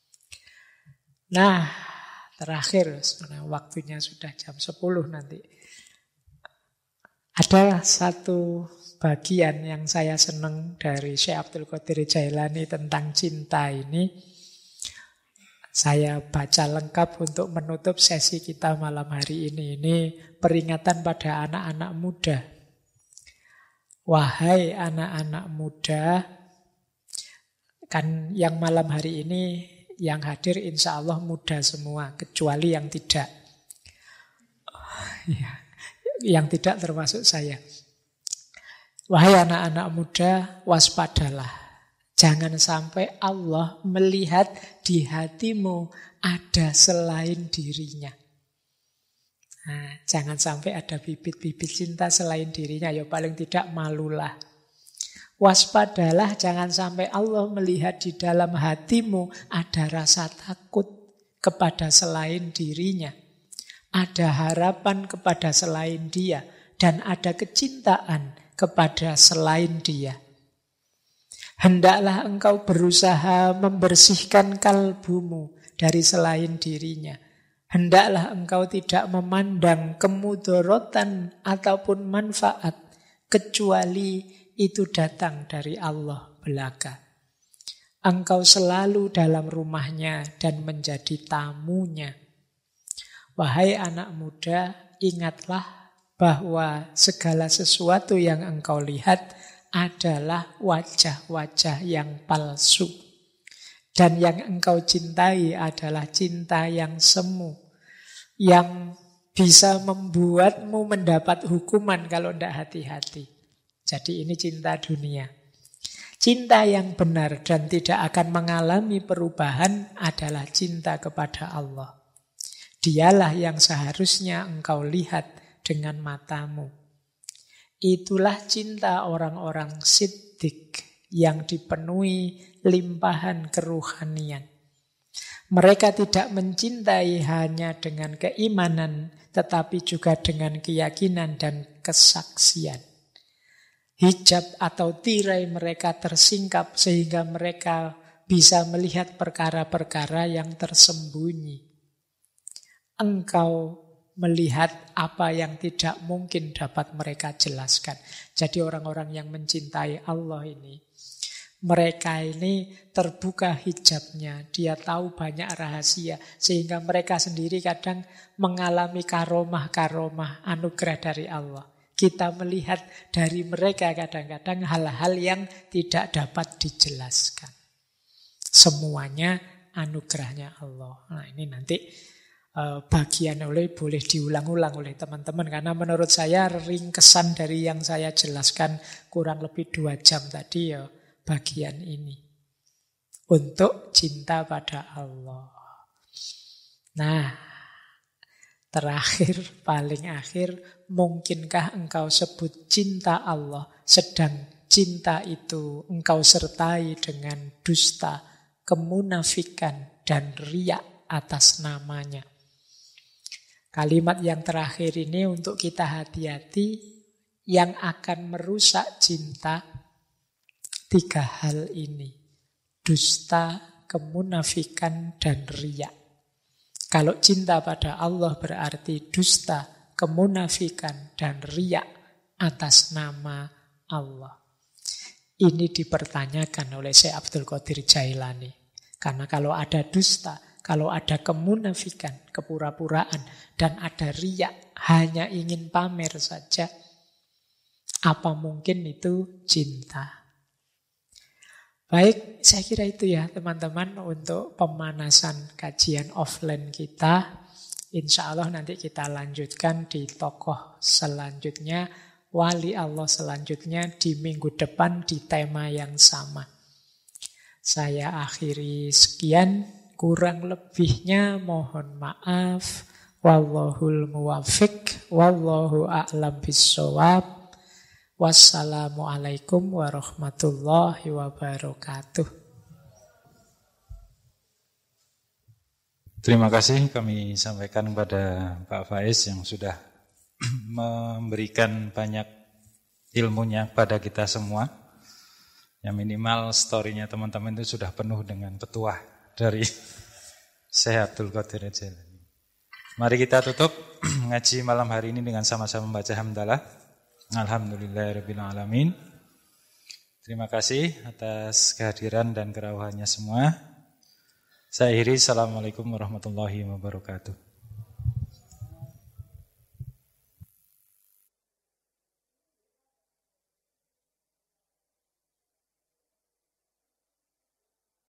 Nah, terakhir, waktunya sudah jam 10 nanti. Ada satu bagian yang saya senang dari Syekh Abdul Qadir Jailani tentang cinta ini. Saya baca lengkap untuk menutup sesi kita malam hari ini. Ini peringatan pada anak-anak muda. Wahai anak-anak muda, kan yang malam hari ini yang hadir insya Allah muda semua, kecuali yang tidak. Yang tidak termasuk saya. Wahai anak-anak muda, waspadalah. Jangan sampai Allah melihat di hatimu ada selain dirinya. Nah, jangan sampai ada bibit-bibit cinta selain dirinya. Ya paling tidak malulah. Waspadalah, jangan sampai Allah melihat di dalam hatimu ada rasa takut kepada selain dirinya. Ada harapan kepada selain dia. Dan ada kecintaan kepada selain dia. Hendaklah engkau berusaha membersihkan kalbumu dari selain dirinya. Hendaklah engkau tidak memandang kemudorotan ataupun manfaat, kecuali itu datang dari Allah belaka. Engkau selalu dalam rumahnya dan menjadi tamunya. Wahai anak muda, ingatlah bahwa segala sesuatu yang engkau lihat adalah wajah-wajah yang palsu. Dan yang engkau cintai adalah cinta yang semu. Yang bisa membuatmu mendapat hukuman kalau tidak hati-hati. Jadi ini cinta dunia. Cinta yang benar dan tidak akan mengalami perubahan adalah cinta kepada Allah. Dialah yang seharusnya engkau lihat dengan matamu. Itulah cinta orang-orang siddiq yang dipenuhi limpahan keruhanian. Mereka tidak mencintai hanya dengan keimanan, tetapi juga dengan keyakinan dan kesaksian. Hijab atau tirai mereka tersingkap sehingga mereka bisa melihat perkara-perkara yang tersembunyi. Engkau melihat apa yang tidak mungkin dapat mereka jelaskan. Jadi orang-orang yang mencintai Allah ini, mereka ini terbuka hijabnya. Dia tahu banyak rahasia. Sehingga mereka sendiri kadang mengalami karomah-karomah anugerah dari Allah. Kita melihat dari mereka kadang-kadang hal-hal yang tidak dapat dijelaskan. Semuanya anugerahnya Allah. Nah ini nanti bagian boleh diulang-ulang oleh teman-teman. Karena menurut saya ringkesan dari yang saya jelaskan kurang lebih 2 jam tadi ya bagian ini. Untuk cinta pada Allah. Nah, terakhir, paling akhir, mungkinkah engkau sebut cinta Allah, sedang cinta itu engkau sertai dengan dusta, kemunafikan, dan riya atas namanya. Kalimat yang terakhir ini untuk kita hati-hati, yang akan merusak cinta 3 hal ini. Dusta, kemunafikan, dan riya. Kalau cinta pada Allah berarti dusta, kemunafikan, dan riya atas nama Allah. Ini dipertanyakan oleh Syekh Abdul Qadir Jailani. Karena kalau ada dusta, Kalau ada kemunafikan, kepura-puraan, dan ada riya, hanya ingin pamer saja, apa mungkin itu cinta? Baik, saya kira itu ya teman-teman untuk pemanasan kajian offline kita. Insya Allah nanti kita lanjutkan di tokoh selanjutnya, wali Allah selanjutnya di minggu depan di tema yang sama. Saya akhiri sekian, kurang lebihnya mohon maaf. Wallahul muwafiq, wallahu a'lam bissawab. Wassalamualaikum warahmatullahi wabarakatuh. Terima kasih kami sampaikan kepada Pak Faiz yang sudah memberikan banyak ilmunya kepada kita semua. Yang minimal story-nya teman-teman itu sudah penuh dengan petuah dari Syekh Abdul Qadir Jailani. Mari kita tutup ngaji malam hari ini dengan sama-sama membaca hamdalah. Alhamdulillahirabbil alamin. Terima kasih atas kehadiran dan kerawahannya semua. Saya akhiri, assalamualaikum warahmatullahi wabarakatuh.